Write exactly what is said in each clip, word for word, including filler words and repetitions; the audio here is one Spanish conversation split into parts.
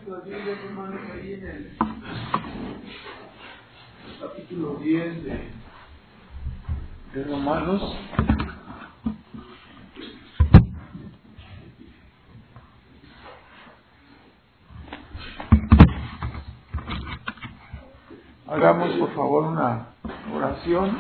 nuestras Biblias, hermanos, ahí en el capítulo diez de, de Romanos. Hagamos por favor una oración.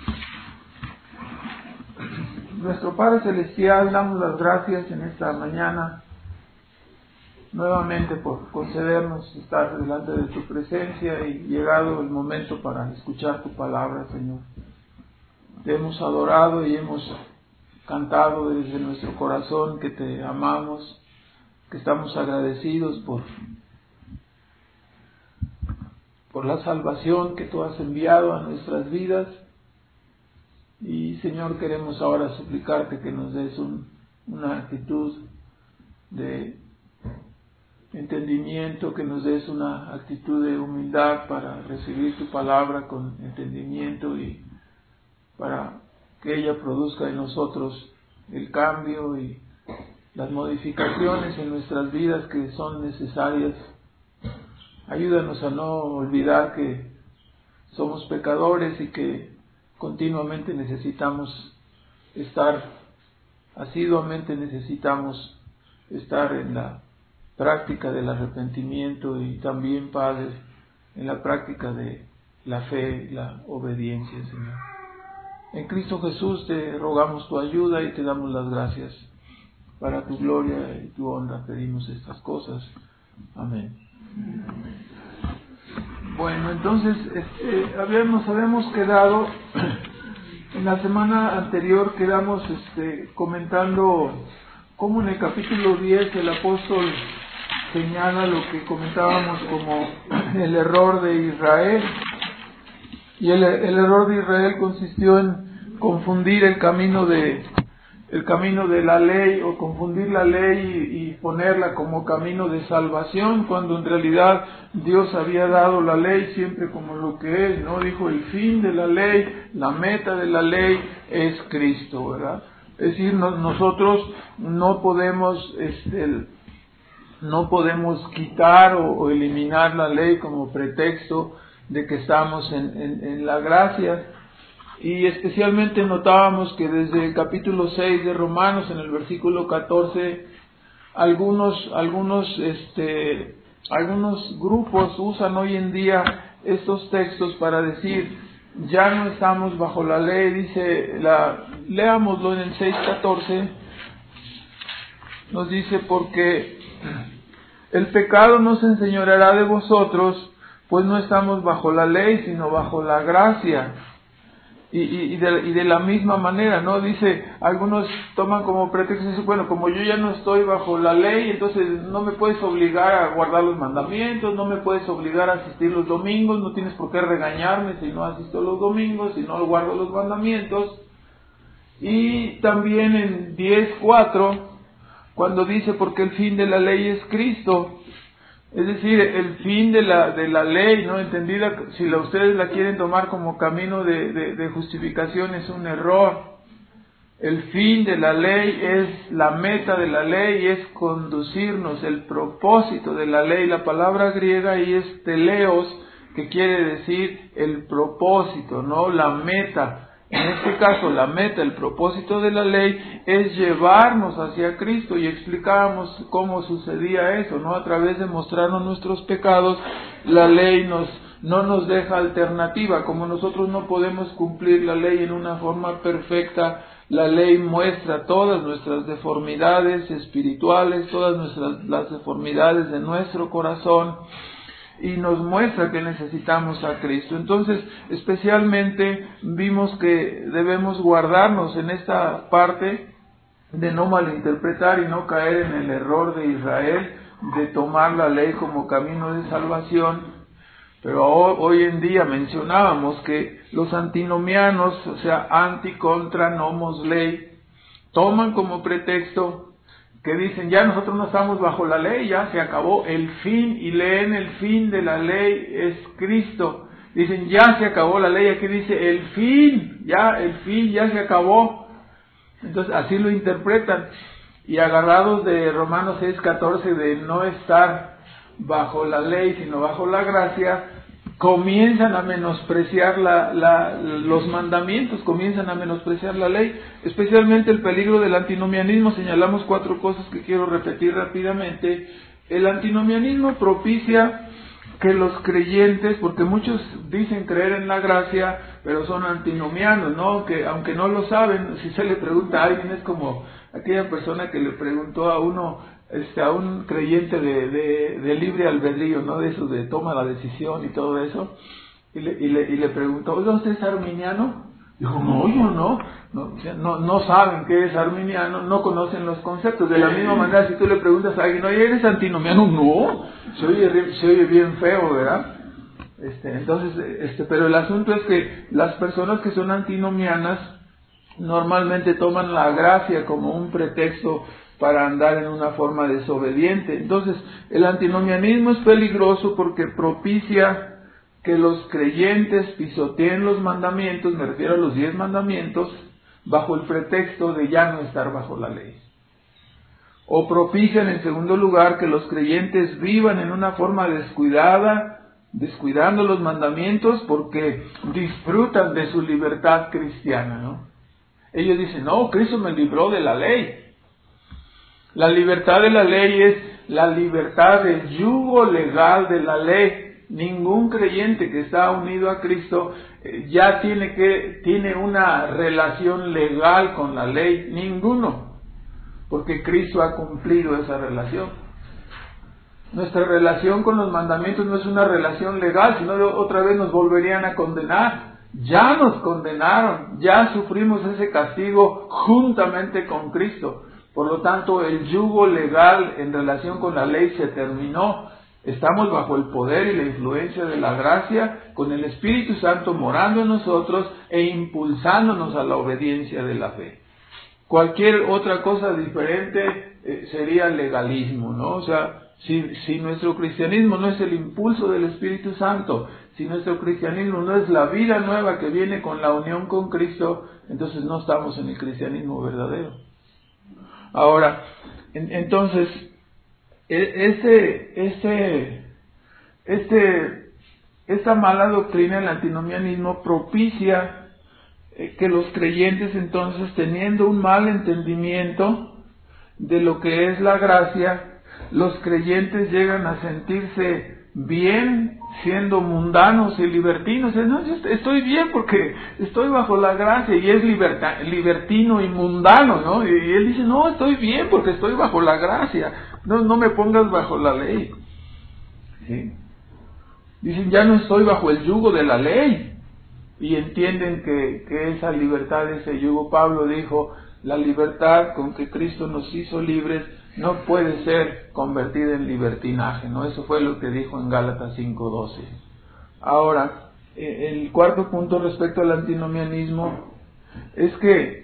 Nuestro Padre Celestial, damos las gracias en esta mañana nuevamente por concedernos estar delante de tu presencia y llegado el momento para escuchar tu palabra, Señor. Te hemos adorado y hemos cantado desde nuestro corazón que te amamos, que estamos agradecidos por, por la salvación que tú has enviado a nuestras vidas. Y Señor, queremos ahora suplicarte que nos des un, una actitud de entendimiento, que nos des una actitud de humildad para recibir tu palabra con entendimiento y para que ella produzca en nosotros el cambio y las modificaciones en nuestras vidas que son necesarias. Ayúdanos a no olvidar que somos pecadores y que continuamente necesitamos estar, asiduamente necesitamos estar en la práctica del arrepentimiento y también, Padre, en la práctica de la fe y la obediencia, Señor. En Cristo Jesús te rogamos tu ayuda y te damos las gracias. Para tu gloria y tu honra pedimos estas cosas. Amén. Bueno, entonces este, habíamos, habíamos quedado, en la semana anterior quedamos este, comentando cómo en el capítulo diez el apóstol señala lo que comentábamos como el error de Israel. Y el, el error de Israel consistió en confundir el camino de el camino de la ley, o confundir la ley y, y ponerla como camino de salvación, cuando en realidad Dios había dado la ley siempre como lo que es, ¿no? Dijo, el fin de la ley, la meta de la ley es Cristo, ¿verdad? Es decir, no, nosotros no podemos este, no podemos quitar o, o eliminar la ley como pretexto de que estamos en, en, en la gracia. Y especialmente notábamos que desde el capítulo seis de Romanos, en el versículo catorce, algunos, algunos, este, algunos grupos usan hoy en día estos textos para decir, ya no estamos bajo la ley. Dice, la, leámoslo en el seis catorce, nos dice, porque el pecado no se enseñoreará de vosotros, pues no estamos bajo la ley, sino bajo la gracia. Y, y, y, de, y de la misma manera, ¿no? Dice, algunos toman como pretexto, dice, bueno, como yo ya no estoy bajo la ley, entonces no me puedes obligar a guardar los mandamientos, no me puedes obligar a asistir los domingos, no tienes por qué regañarme si no asisto los domingos, si no guardo los mandamientos. Y también en diez cuatro, cuando dice, porque el fin de la ley es Cristo. Es decir, el fin de la de la ley, ¿no? Entendida, si la, ustedes la quieren tomar como camino de, de, de justificación, es un error. El fin de la ley es, la meta de la ley es conducirnos, el propósito de la ley. La palabra griega ahí es teleos, que quiere decir el propósito, ¿no? La meta. En este caso, la meta, el propósito de la ley es llevarnos hacia Cristo, y explicábamos cómo sucedía eso, ¿no? A través de mostrarnos nuestros pecados, la ley nos, no nos deja alternativa. Como nosotros no podemos cumplir la ley en una forma perfecta, la ley muestra todas nuestras deformidades espirituales, todas nuestras las deformidades de nuestro corazón, y nos muestra que necesitamos a Cristo. Entonces, especialmente vimos que debemos guardarnos en esta parte de no malinterpretar y no caer en el error de Israel de tomar la ley como camino de salvación. Pero hoy en día mencionábamos que los antinomianos, o sea, anti, contra, nomos, ley, toman como pretexto que dicen, ya nosotros no estamos bajo la ley, ya se acabó el fin, y leen el fin de la ley es Cristo. Dicen, ya se acabó la ley, aquí dice el fin, ya el fin, ya se acabó. Entonces así lo interpretan, y agarrados de Romanos seis catorce de no estar bajo la ley, sino bajo la gracia, comienzan a menospreciar la, la, los mandamientos, comienzan a menospreciar la ley, especialmente el peligro del antinomianismo. Señalamos cuatro cosas que quiero repetir rápidamente. El antinomianismo propicia que los creyentes, porque muchos dicen creer en la gracia, pero son antinomianos, ¿no? Que aunque no lo saben, si se le pregunta a alguien, es como aquella persona que le preguntó a uno, este, a un creyente de, de, de libre albedrío, ¿no? De eso, de toma la decisión y todo eso, y le, y le, y le preguntó, oiga, ¿usted es arminiano? Dijo, no, yo no. No, no, no saben qué es arminiano, no conocen los conceptos. De la misma manera, si tú le preguntas a alguien, oye, ¿eres antinomiano? No, se oye, se oye bien feo, ¿verdad? Este, entonces, este, pero el asunto es que las personas que son antinomianas normalmente toman la gracia como un pretexto para andar en una forma desobediente. Entonces, el antinomianismo es peligroso porque propicia que los creyentes pisoteen los mandamientos, me refiero a los diez mandamientos, bajo el pretexto de ya no estar bajo la ley. O propician, en segundo lugar, que los creyentes vivan en una forma descuidada, descuidando los mandamientos porque disfrutan de su libertad cristiana, ¿no? Ellos dicen, no, Cristo me libró de la ley. La libertad de la ley es la libertad del yugo legal de la ley. Ningún creyente que está unido a Cristo eh, ya tiene que tiene una relación legal con la ley, ninguno, porque Cristo ha cumplido esa relación. Nuestra relación con los mandamientos no es una relación legal, sino otra vez nos volverían a condenar. Ya nos condenaron, ya sufrimos ese castigo juntamente con Cristo. Por lo tanto, el yugo legal en relación con la ley se terminó. Estamos bajo el poder y la influencia de la gracia, con el Espíritu Santo morando en nosotros e impulsándonos a la obediencia de la fe. Cualquier otra cosa diferente eh, sería legalismo, ¿no? O sea, si, si nuestro cristianismo no es el impulso del Espíritu Santo, si nuestro cristianismo no es la vida nueva que viene con la unión con Cristo, entonces no estamos en el cristianismo verdadero. Ahora, en, entonces, Este, este, este, esta mala doctrina, el antinomianismo, propicia eh, que los creyentes entonces, teniendo un mal entendimiento de lo que es la gracia, los creyentes llegan a sentirse bien siendo mundanos y libertinos. No, yo estoy bien porque estoy bajo la gracia, y es liberta, libertino y mundano, ¿no? Y, y él dice, no, estoy bien porque estoy bajo la gracia. No, no me pongas bajo la ley. ¿Sí? Dicen, ya no estoy bajo el yugo de la ley. Y entienden que, que esa libertad, ese yugo, Pablo dijo, la libertad con que Cristo nos hizo libres no puede ser convertida en libertinaje, ¿no? Eso fue lo que dijo en Gálatas cinco doce. Ahora, el cuarto punto respecto al antinomianismo es que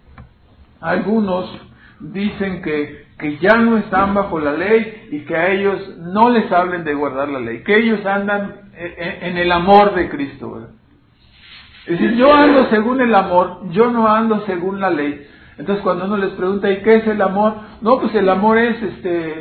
algunos dicen que que ya no están bajo la ley y que a ellos no les hablen de guardar la ley, que ellos andan en, en el amor de Cristo, ¿verdad? Es decir, yo ando según el amor, yo no ando según la ley. Entonces cuando uno les pregunta, ¿y qué es el amor? No, pues el amor es, este,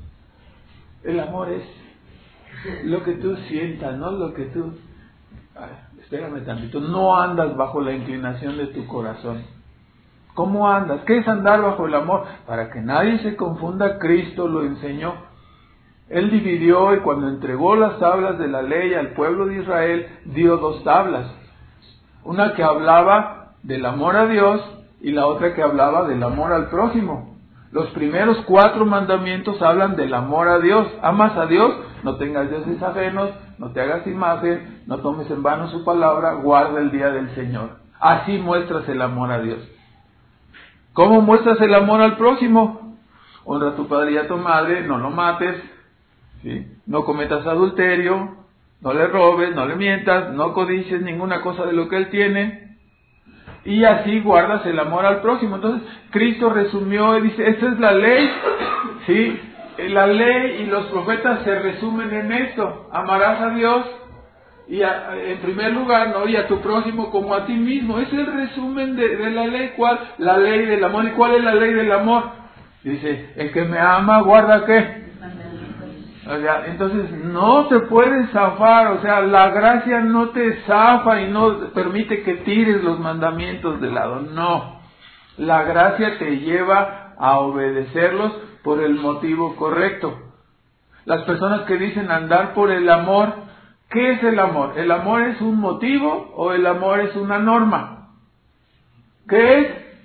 el amor es lo que tú sientas, ¿no? Lo que tú, ay, espérame tantito, no andas bajo la inclinación de tu corazón. ¿Cómo andas? ¿Qué es andar bajo el amor? Para que nadie se confunda, Cristo lo enseñó. Él dividió, y cuando entregó las tablas de la ley al pueblo de Israel, dio dos tablas. Una que hablaba del amor a Dios y la otra que hablaba del amor al prójimo. Los primeros cuatro mandamientos hablan del amor a Dios. Amas a Dios, no tengas dioses ajenos, no te hagas imagen, no tomes en vano su palabra, guarda el día del Señor. Así muestras el amor a Dios. ¿Cómo muestras el amor al prójimo? Honra a tu padre y a tu madre, no lo mates, ¿sí? No cometas adulterio, no le robes, no le mientas, no codicies ninguna cosa de lo que él tiene, y así guardas el amor al prójimo. Entonces Cristo resumió y dice, esta es la ley, ¿sí? La ley y los profetas se resumen en esto: amarás a Dios y a, en primer lugar, ¿no? Y a tu prójimo como a ti mismo. Es el resumen de, de la ley. ¿Cuál? La ley del amor. ¿Y cuál es la ley del amor? Dice, el que me ama guarda ¿qué? O sea, entonces no te puedes zafar, o sea, la gracia no te zafa y no permite que tires los mandamientos de lado, no. La gracia te lleva a obedecerlos por el motivo correcto. Las personas que dicen andar por el amor, ¿qué es el amor? ¿El amor es un motivo o el amor es una norma? ¿Qué es?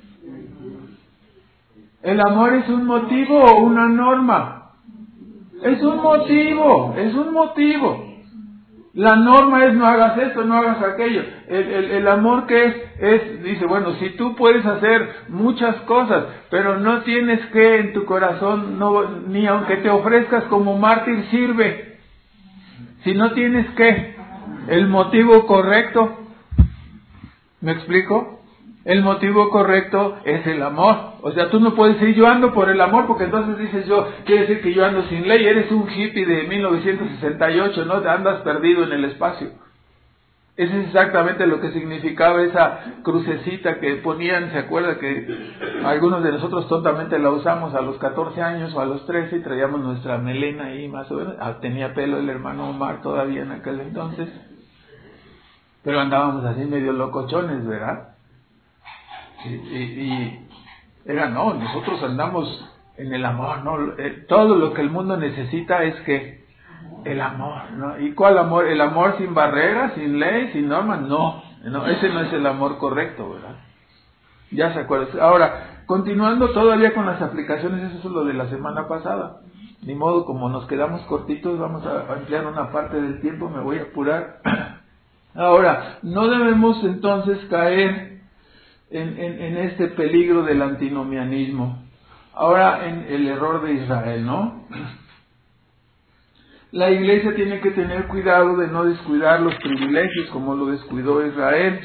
¿El amor es un motivo o una norma? Es un motivo, es un motivo. La norma es no hagas esto, no hagas aquello. El, el, el amor que es, es, dice, bueno, si tú puedes hacer muchas cosas, pero no tienes que en tu corazón, no, ni aunque te ofrezcas como mártir sirve. Si no tienes que, el motivo correcto, ¿me explico? El motivo correcto es el amor. O sea, tú no puedes decir yo ando por el amor, porque entonces dices yo, quiere decir que yo ando sin ley, eres un hippie de mil novecientos sesenta y ocho, ¿no? Andas perdido en el espacio. Eso es exactamente lo que significaba esa crucecita que ponían, ¿se acuerda? Que algunos de nosotros tontamente la usamos a los catorce años o a los trece y traíamos nuestra melena ahí más o menos. Ah, tenía pelo el hermano Omar todavía en aquel entonces. Pero andábamos así medio locochones, ¿verdad? Y, y, y era, no, nosotros andamos en el amor, ¿no? Eh, todo lo que el mundo necesita es que el amor, ¿no? ¿Y cuál amor? ¿El amor sin barreras, sin ley, sin normas? No, no, ese no es el amor correcto, ¿verdad? Ya se acuerdan. Ahora, continuando todavía con las aplicaciones, eso es lo de la semana pasada. Ni modo, como nos quedamos cortitos, vamos a ampliar una parte del tiempo, me voy a apurar. Ahora, no debemos entonces caer En, en, en este peligro del antinomianismo. Ahora en el error de Israel, ¿no? La iglesia tiene que tener cuidado de no descuidar los privilegios como lo descuidó Israel.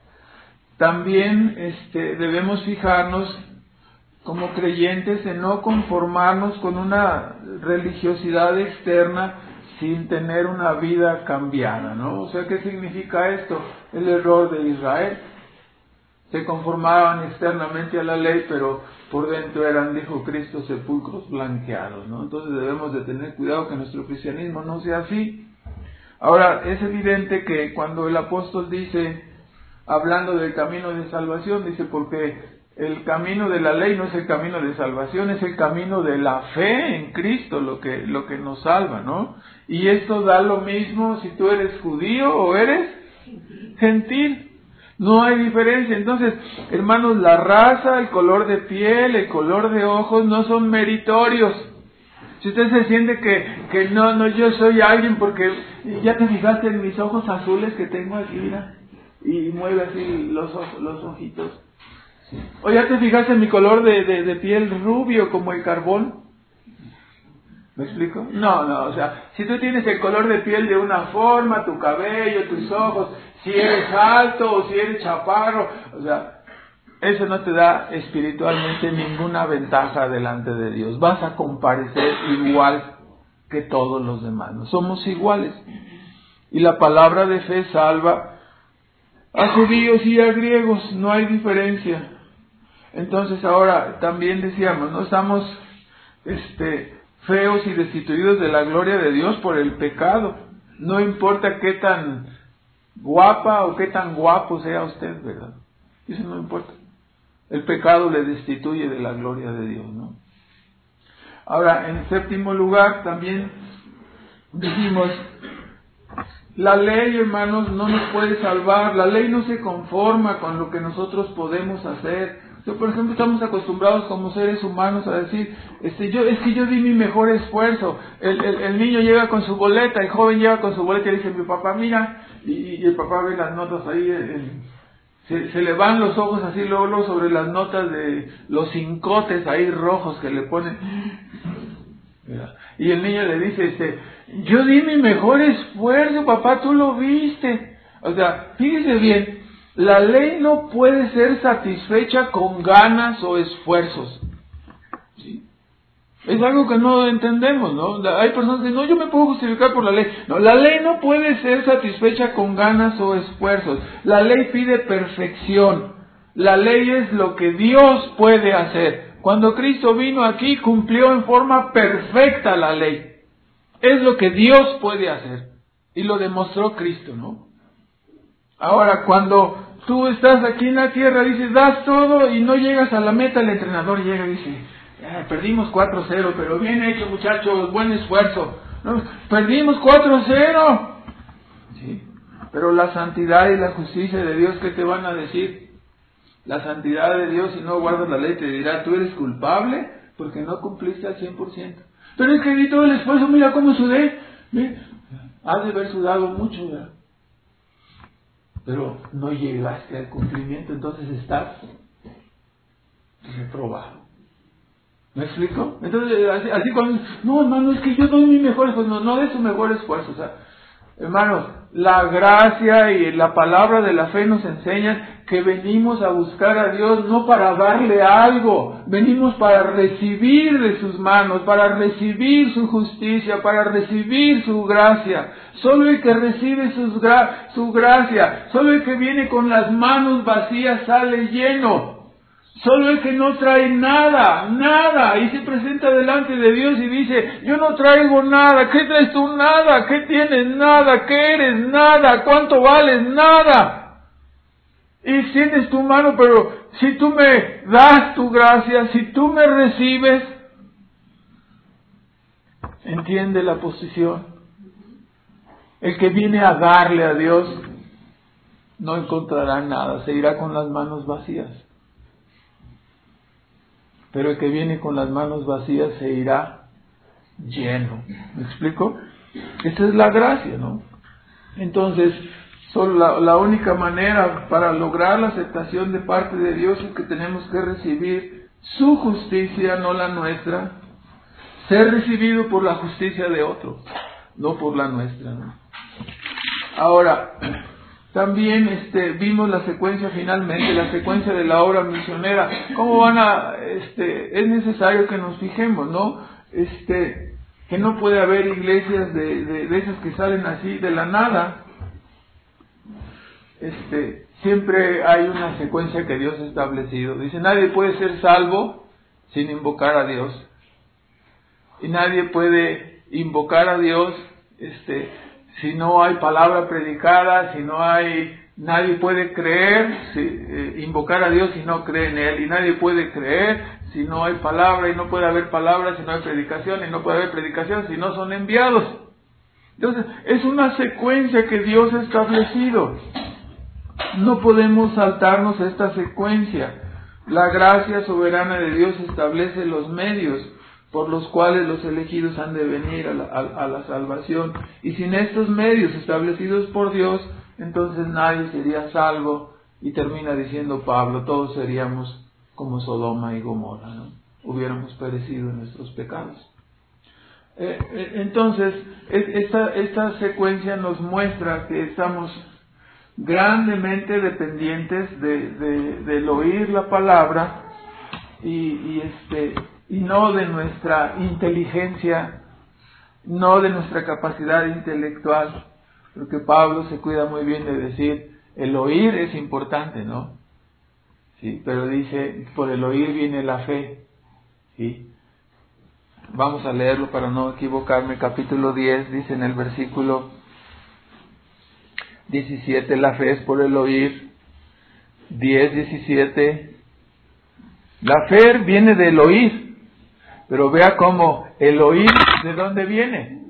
También este, debemos fijarnos como creyentes en no conformarnos con una religiosidad externa sin tener una vida cambiada, ¿no? O sea, ¿qué significa esto? El error de Israel. Se conformaban externamente a la ley, pero por dentro eran, dijo Cristo, sepulcros blanqueados, ¿no? Entonces debemos de tener cuidado que nuestro cristianismo no sea así. Ahora, es evidente que cuando el apóstol dice, hablando del camino de salvación, dice, porque el camino de la ley no es el camino de salvación, es el camino de la fe en Cristo lo que, lo que nos salva, ¿no? Y esto da lo mismo si tú eres judío o eres gentil. No hay diferencia. Entonces, hermanos, la raza, el color de piel, el color de ojos no son meritorios. Si usted se siente que, que no, no, yo soy alguien porque ya te fijaste en mis ojos azules que tengo aquí, mira, y mueve así los, los ojitos. O ya te fijaste en mi color de, de, de piel rubio como el carbón. ¿Me explico? No, no, o sea, si tú tienes el color de piel de una forma, tu cabello, tus ojos, si eres alto o si eres chaparro, o sea, eso no te da espiritualmente ninguna ventaja delante de Dios. Vas a comparecer igual que todos los demás. No somos iguales. Y la palabra de fe salva a judíos y a griegos, no hay diferencia. Entonces ahora también decíamos, no estamos este feos y destituidos de la gloria de Dios por el pecado. No importa qué tan guapa o qué tan guapo sea usted, ¿verdad? Eso no importa. El pecado le destituye de la gloria de Dios, ¿no? Ahora, en séptimo lugar, también dijimos, la ley, hermanos, no nos puede salvar. La ley no se conforma con lo que nosotros podemos hacer. Yo, por ejemplo, estamos acostumbrados como seres humanos a decir, este, yo, es que yo di mi mejor esfuerzo. El, el, el niño llega con su boleta, el joven llega con su boleta y dice, mi papá, mira, y, y el papá ve las notas ahí, en, se, se le van los ojos así luego, luego sobre las notas de los cincotes ahí rojos que le ponen. Y el niño le dice, este, yo di mi mejor esfuerzo, papá, tú lo viste. O sea, fíjese bien, la ley no puede ser satisfecha con ganas o esfuerzos. ¿Sí? Es algo que no entendemos, ¿no? Hay personas que dicen, no, yo me puedo justificar por la ley. No, la ley no puede ser satisfecha con ganas o esfuerzos. La ley pide perfección. La ley es lo que Dios puede hacer. Cuando Cristo vino aquí, cumplió en forma perfecta la ley. es lo que Dios puede hacer. Y lo demostró Cristo, ¿no? Ahora, cuando tú estás aquí en la tierra, dices, das todo y no llegas a la meta, el entrenador llega y dice, eh, perdimos cuatro cero, pero bien hecho, muchachos, buen esfuerzo. No, perdimos cuatro cero. Sí, pero la santidad y la justicia de Dios, ¿qué te van a decir? La santidad de Dios, si no guardas la ley, te dirá, tú eres culpable porque no cumpliste al cien por ciento. Pero es que di todo el esfuerzo, mira cómo sudé. Mira, has de haber sudado mucho, ¿verdad? Pero no llegaste al cumplimiento, entonces estás reprobado. ¿Me explico? Entonces, así, así cuando, no hermano, es que yo doy mi mejor esfuerzo, no, no de su mejor esfuerzo, o sea, hermanos, la gracia y la palabra de la fe nos enseñan que venimos a buscar a Dios no para darle algo, venimos para recibir de sus manos, para recibir su justicia, para recibir su gracia. Solo el que recibe sus gra- su gracia, solo el que viene con las manos vacías sale lleno. Solo el que no trae nada, nada, y se presenta delante de Dios y dice, yo no traigo nada. ¿Qué traes tú? Nada. ¿Qué tienes? Nada. ¿Qué eres? Nada. ¿Cuánto vales? Nada. Y tienes tu mano, pero si tú me das tu gracia, si tú me recibes, entiende la posición. El que viene a darle a Dios no encontrará nada, se irá con las manos vacías. Pero el que viene con las manos vacías se irá lleno. ¿Me explico? Esa es la gracia, ¿no? Entonces, solo la, la única manera para lograr la aceptación de parte de Dios es que tenemos que recibir su justicia, no la nuestra. Ser recibido por la justicia de otro, no por la nuestra, ¿no? Ahora, también este, vimos la secuencia finalmente, la secuencia de la obra misionera. ¿Cómo van a, este, es necesario que nos fijemos, ¿no? Este, que no puede haber iglesias de, de, de esas que salen así de la nada. Este, siempre hay una secuencia que Dios ha establecido. Dice, nadie puede ser salvo sin invocar a Dios. Y nadie puede invocar a Dios, este, si no hay palabra predicada, si no hay, nadie puede creer, si, eh, invocar a Dios si no cree en Él, y nadie puede creer si no hay palabra, y no puede haber palabra si no hay predicación, y no puede haber predicación si no son enviados. Entonces, es una secuencia que Dios ha establecido. No podemos saltarnos esta secuencia. La gracia soberana de Dios establece los medios por los cuales los elegidos han de venir a la, a, a la salvación. Y sin estos medios establecidos por Dios, entonces nadie sería salvo. Y termina diciendo Pablo, todos seríamos como Sodoma y Gomorra, ¿no? Hubiéramos perecido en nuestros pecados. Eh, eh, entonces, esta, esta secuencia nos muestra que estamos grandemente dependientes de, de, del oír la palabra y, y este y no de nuestra inteligencia, no de nuestra capacidad intelectual, porque Pablo se cuida muy bien de decir, el oír es importante, ¿no? Sí, pero dice, por el oír viene la fe, ¿sí? Vamos a leerlo para no equivocarme, capítulo diez, dice en el versículo diecisiete, la fe es por el oír. Diez, diecisiete, la fe viene del oír. Pero vea cómo el oír, ¿de dónde viene?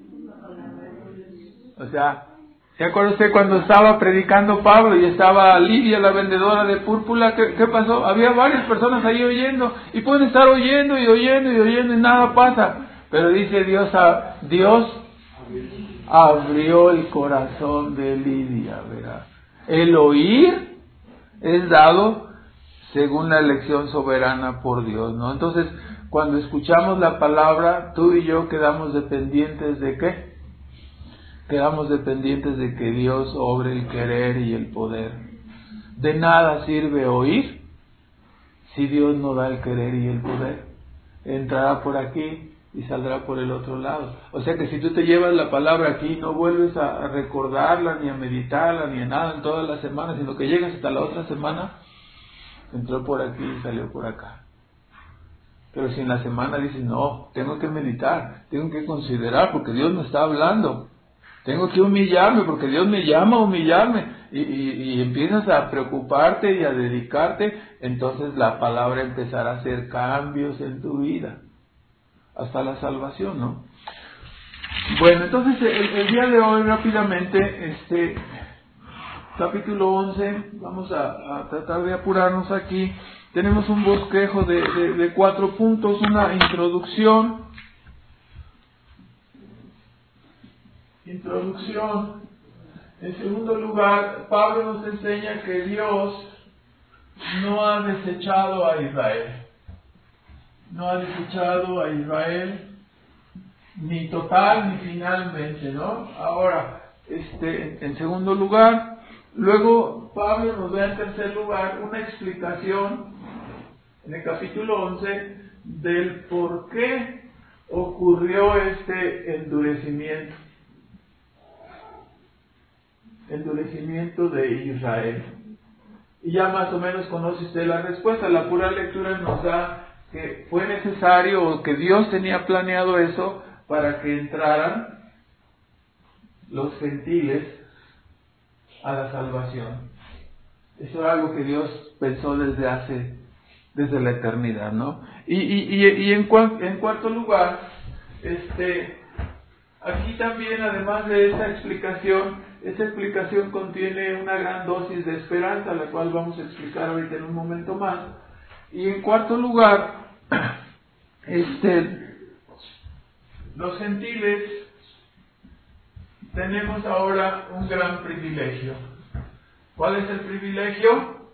O sea, ¿se acuerda usted cuando estaba predicando Pablo y estaba Lidia, la vendedora de púrpura? ¿Qué, qué pasó? Había varias personas ahí oyendo, y pueden estar oyendo y oyendo y oyendo y nada pasa. Pero dice Dios, a, Dios abrió el corazón de Lidia, ¿verdad? El oír es dado según la elección soberana por Dios, ¿no? Entonces, cuando escuchamos la palabra, tú y yo quedamos dependientes de ¿qué? Quedamos dependientes de que Dios obre el querer y el poder. De nada sirve oír si Dios no da el querer y el poder. Entrará por aquí y saldrá por el otro lado. O sea que si tú te llevas la palabra aquí, no vuelves a recordarla, ni a meditarla, ni a nada en toda la semana, sino que llegas hasta la otra semana, entró por aquí y salió por acá. Pero si en la semana dices, no, tengo que meditar, tengo que considerar porque Dios me está hablando, tengo que humillarme porque Dios me llama a humillarme, y, y, y empiezas a preocuparte y a dedicarte, entonces la palabra empezará a hacer cambios en tu vida, hasta la salvación, ¿no? Bueno, entonces el, el día de hoy rápidamente, este capítulo once, vamos a, a tratar de apurarnos aquí. Tenemos un bosquejo de, de, de cuatro puntos, una introducción, introducción. En segundo lugar, Pablo nos enseña que Dios no ha desechado a Israel, no ha desechado a Israel ni total ni finalmente, ¿no? Ahora, este, en segundo lugar, luego Pablo nos da en tercer lugar una explicación en el capítulo once del por qué ocurrió este endurecimiento, endurecimiento de Israel. Y ya más o menos conoce usted la respuesta. La pura lectura nos da que fue necesario, o que Dios tenía planeado eso para que entraran los gentiles a la salvación. Eso era algo que Dios pensó desde hace desde la eternidad, ¿no? Y, y, y, y en, cua, en cuarto lugar, este, aquí también, además de esta explicación, esta explicación contiene una gran dosis de esperanza, la cual vamos a explicar ahorita en un momento más. Y en cuarto lugar, este, los gentiles tenemos ahora un gran privilegio. ¿Cuál es el privilegio?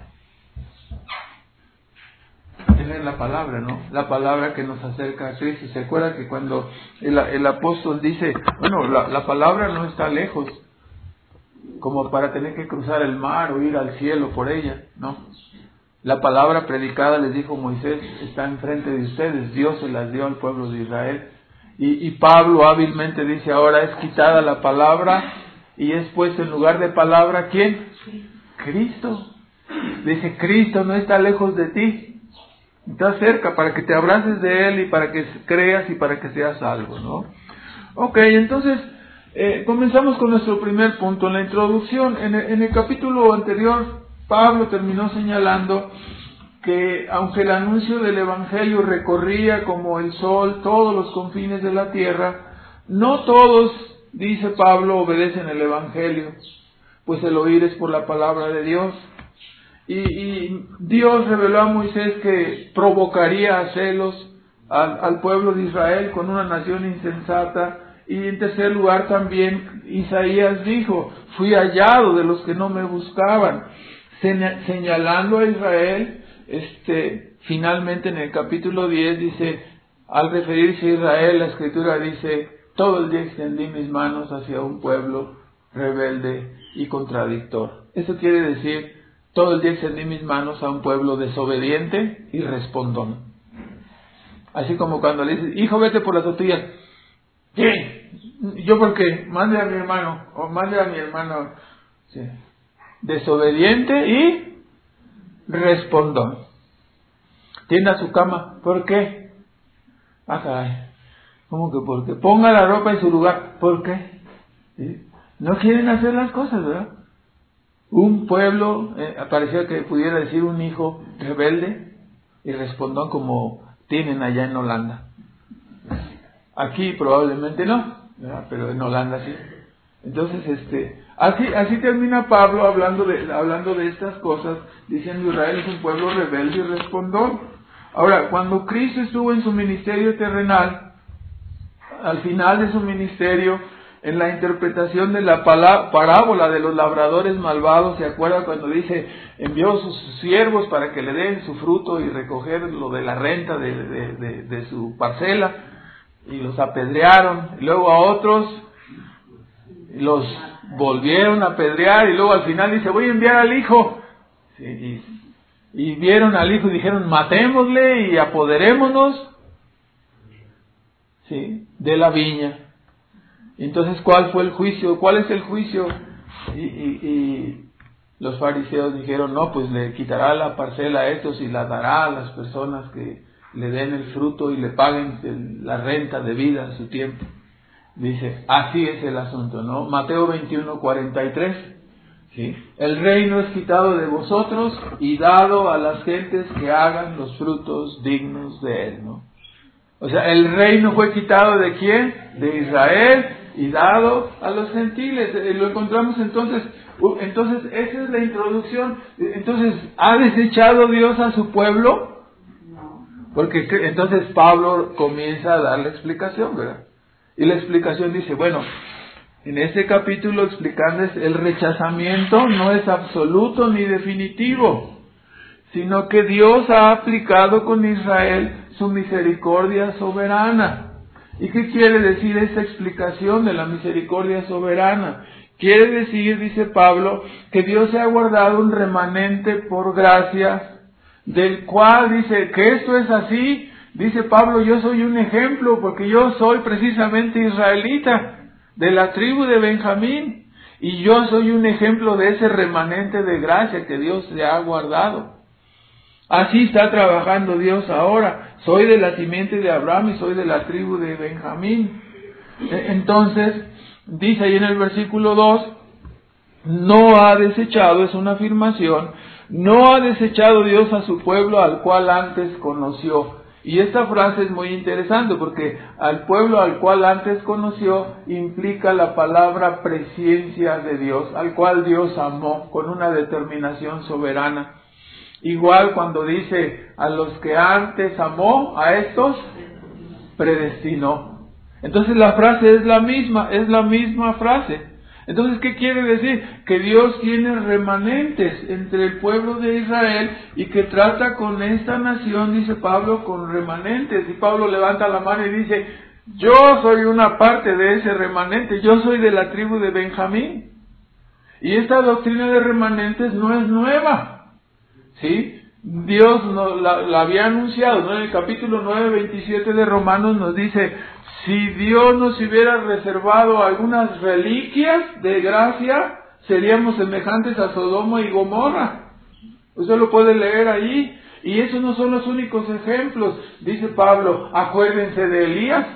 Tener la palabra, ¿no? La palabra que nos acerca a Cristo. ¿Se acuerda que cuando el, el apóstol dice, bueno, la, la palabra no está lejos, como para tener que cruzar el mar o ir al cielo por ella, ¿no? La palabra predicada, les dijo Moisés, está enfrente de ustedes, Dios se las dio al pueblo de Israel. Y, y Pablo hábilmente dice, ahora es quitada la palabra y es puesto en lugar de palabra, ¿quién? Cristo. Dice, Cristo no está lejos de ti, está cerca para que te abraces de Él y para que creas y para que seas salvo, ¿no? Ok, entonces eh, comenzamos con nuestro primer punto. En la introducción, en el, en el capítulo anterior, Pablo terminó señalando que aunque el anuncio del Evangelio recorría como el sol todos los confines de la tierra, no todos, dice Pablo, obedecen el Evangelio, pues el oír es por la palabra de Dios. Y, y Dios reveló a Moisés que provocaría a celos al, al pueblo de Israel con una nación insensata. Y en tercer lugar también Isaías dijo, fui hallado de los que no me buscaban, señalando a Israel. Este, finalmente en el capítulo diez dice, al referirse a Israel, la escritura dice, todo el día extendí mis manos hacia un pueblo rebelde y contradictor. Eso quiere decir, todo el día extendí mis manos a un pueblo desobediente y respondón. Así como cuando le dices, hijo, vete por las tortillas. ¿Qué? ¿Yo por qué? Mande a mi hermano, o mande a mi hermano. Sí. Desobediente y respondón. Tienda su cama. ¿Por qué? Ah, caray. ¿Cómo que por qué? Ponga la ropa en su lugar. ¿Por qué? ¿Sí? No quieren hacer las cosas, ¿verdad? Un pueblo, eh, parecía que pudiera decir un hijo rebelde y respondón como tienen allá en Holanda. Aquí probablemente no, ¿verdad? Pero en Holanda sí. Entonces, este, así, así termina Pablo hablando de, hablando de estas cosas, diciendo Israel es un pueblo rebelde y respondón. Ahora, cuando Cristo estuvo en su ministerio terrenal, al final de su ministerio, en la interpretación de la palá- parábola de los labradores malvados, ¿se acuerda cuando dice, envió a sus siervos para que le den su fruto y recoger lo de la renta de, de, de, de su parcela, y los apedrearon, y luego a otros los volvieron a apedrear, y luego al final dice, voy a enviar al hijo, sí, y, y vieron al hijo y dijeron, matémosle y apoderémonos, sí, de la viña. Entonces, ¿cuál fue el juicio? ¿Cuál es el juicio? Y, y, y los fariseos dijeron, no, pues le quitará la parcela a estos y la dará a las personas que, le den el fruto y le paguen la renta debida a su tiempo. Dice, así es el asunto, ¿no? Mateo veintiuno, cuarenta y tres. ¿Sí? El reino es quitado de vosotros y dado a las gentes que hagan los frutos dignos de él, ¿no? O sea, el reino fue quitado ¿de quién? De Israel y dado a los gentiles. Lo encontramos entonces, entonces esa es la introducción. Entonces, ¿ha desechado Dios a su pueblo? Porque entonces Pablo comienza a dar la explicación, ¿verdad? Y la explicación dice, bueno, en este capítulo explicándoles el rechazamiento no es absoluto ni definitivo, sino que Dios ha aplicado con Israel su misericordia soberana. ¿Y qué quiere decir esta explicación de la misericordia soberana? Quiere decir, dice Pablo, que Dios se ha guardado un remanente por gracia, del cual dice que esto es así. Dice Pablo, yo soy un ejemplo porque yo soy precisamente israelita de la tribu de Benjamín y yo soy un ejemplo de ese remanente de gracia que Dios le ha guardado. Así está trabajando Dios ahora. Soy de la simiente de Abraham y soy de la tribu de Benjamín. Entonces, dice ahí en el versículo dos, no ha desechado, es una afirmación, no ha desechado Dios a su pueblo al cual antes conoció. Y esta frase es muy interesante porque al pueblo al cual antes conoció implica la palabra presciencia de Dios, al cual Dios amó con una determinación soberana. Igual cuando dice a los que antes amó, a estos predestinó. Entonces la frase es la misma, es la misma frase. Entonces, ¿qué quiere decir? Que Dios tiene remanentes entre el pueblo de Israel y que trata con esta nación, dice Pablo, con remanentes. Y Pablo levanta la mano y dice, yo soy una parte de ese remanente, yo soy de la tribu de Benjamín. Y esta doctrina de remanentes no es nueva, ¿sí? Dios nos la, la había anunciado, ¿no? En el capítulo nueve, veintisiete de Romanos nos dice, si Dios nos hubiera reservado algunas reliquias de gracia, seríamos semejantes a Sodoma y Gomorra. Usted lo puede leer ahí. Y esos no son los únicos ejemplos. Dice Pablo, acuérdense de Elías.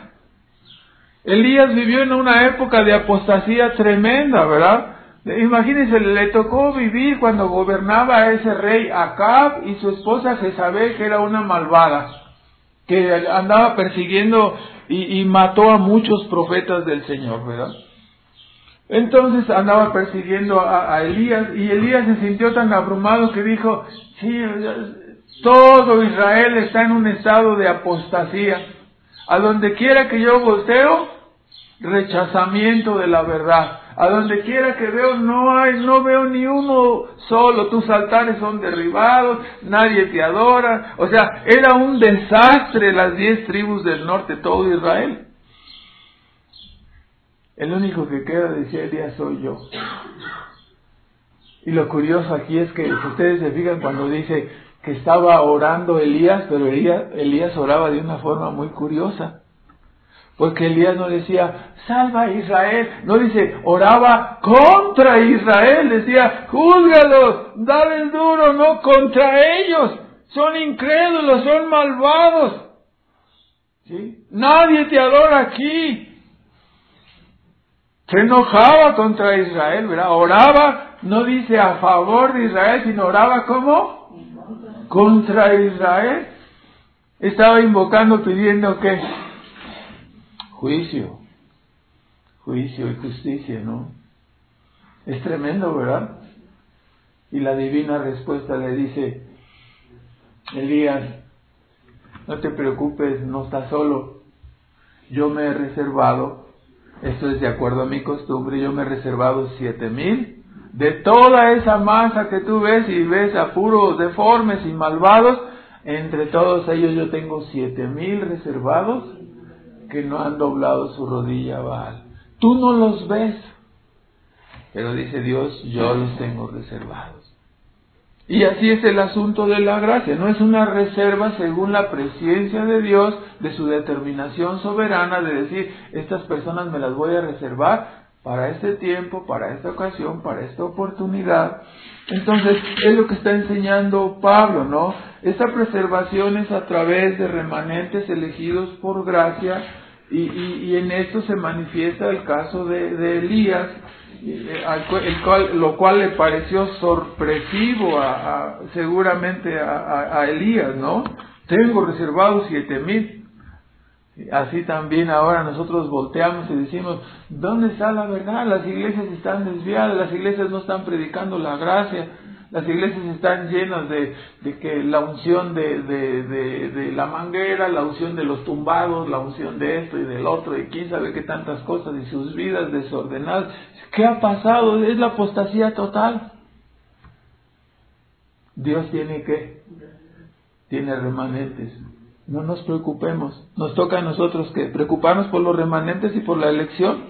Elías vivió en una época de apostasía tremenda, ¿verdad? Imagínense, le tocó vivir cuando gobernaba a ese rey Acab y su esposa Jezabel, que era una malvada, que andaba persiguiendo y, y mató a muchos profetas del Señor, ¿verdad? Entonces andaba persiguiendo a, a Elías, y Elías se sintió tan abrumado que dijo, sí, todo Israel está en un estado de apostasía. A donde quiera que yo volteo, rechazamiento de la verdad. A donde quiera que veo, no hay, no veo ni uno solo. Tus altares son derribados, nadie te adora. O sea, era un desastre las diez tribus del norte, todo Israel. El único que queda, decía Elías, soy yo. Y lo curioso aquí es que, si ustedes se fijan cuando dice que estaba orando Elías, pero Elías, Elías oraba de una forma muy curiosa. Porque Elías no decía, salva a Israel. No dice, oraba contra Israel. Decía, júzgalos, dale duro, no contra ellos. Son incrédulos, son malvados. ¿Sí? Nadie te adora aquí. Se enojaba contra Israel, ¿verdad? Oraba, no dice a favor de Israel, sino oraba ¿cómo? Contra Israel. Estaba invocando, pidiendo ¿qué? Juicio. Juicio y justicia, ¿no? Es tremendo, ¿verdad? Y la divina respuesta le dice, Elías, no te preocupes, no estás solo. Yo me he reservado, esto es de acuerdo a mi costumbre, yo me he reservado siete mil. De toda esa masa que tú ves y ves a puros deformes y malvados, entre todos ellos yo tengo siete mil reservados que no han doblado su rodilla a Baal. Tú no los ves, pero dice Dios, yo los tengo reservados. Y así es el asunto de la gracia, no es una reserva según la presciencia de Dios, de su determinación soberana de decir, estas personas me las voy a reservar para este tiempo, para esta ocasión, para esta oportunidad. Entonces, es lo que está enseñando Pablo, ¿no? Esta preservación es a través de remanentes elegidos por gracia, y, y, y en esto se manifiesta el caso de, de Elías, el cual, lo cual le pareció sorpresivo a, a, seguramente a, a, a Elías, ¿no? Tengo reservados siete mil. Así también ahora nosotros volteamos y decimos, ¿dónde está la verdad? Las iglesias están desviadas, las iglesias no están predicando la gracia, las iglesias están llenas de, de que la unción de, de, de, de la manguera, la unción de los tumbados, la unción de esto y del otro, y quién sabe qué tantas cosas, y sus vidas desordenadas. ¿Qué ha pasado? Es la apostasía total. Dios tiene ¿qué? Tiene remanentes. No nos preocupemos. Nos toca a nosotros que preocuparnos por los remanentes y por la elección.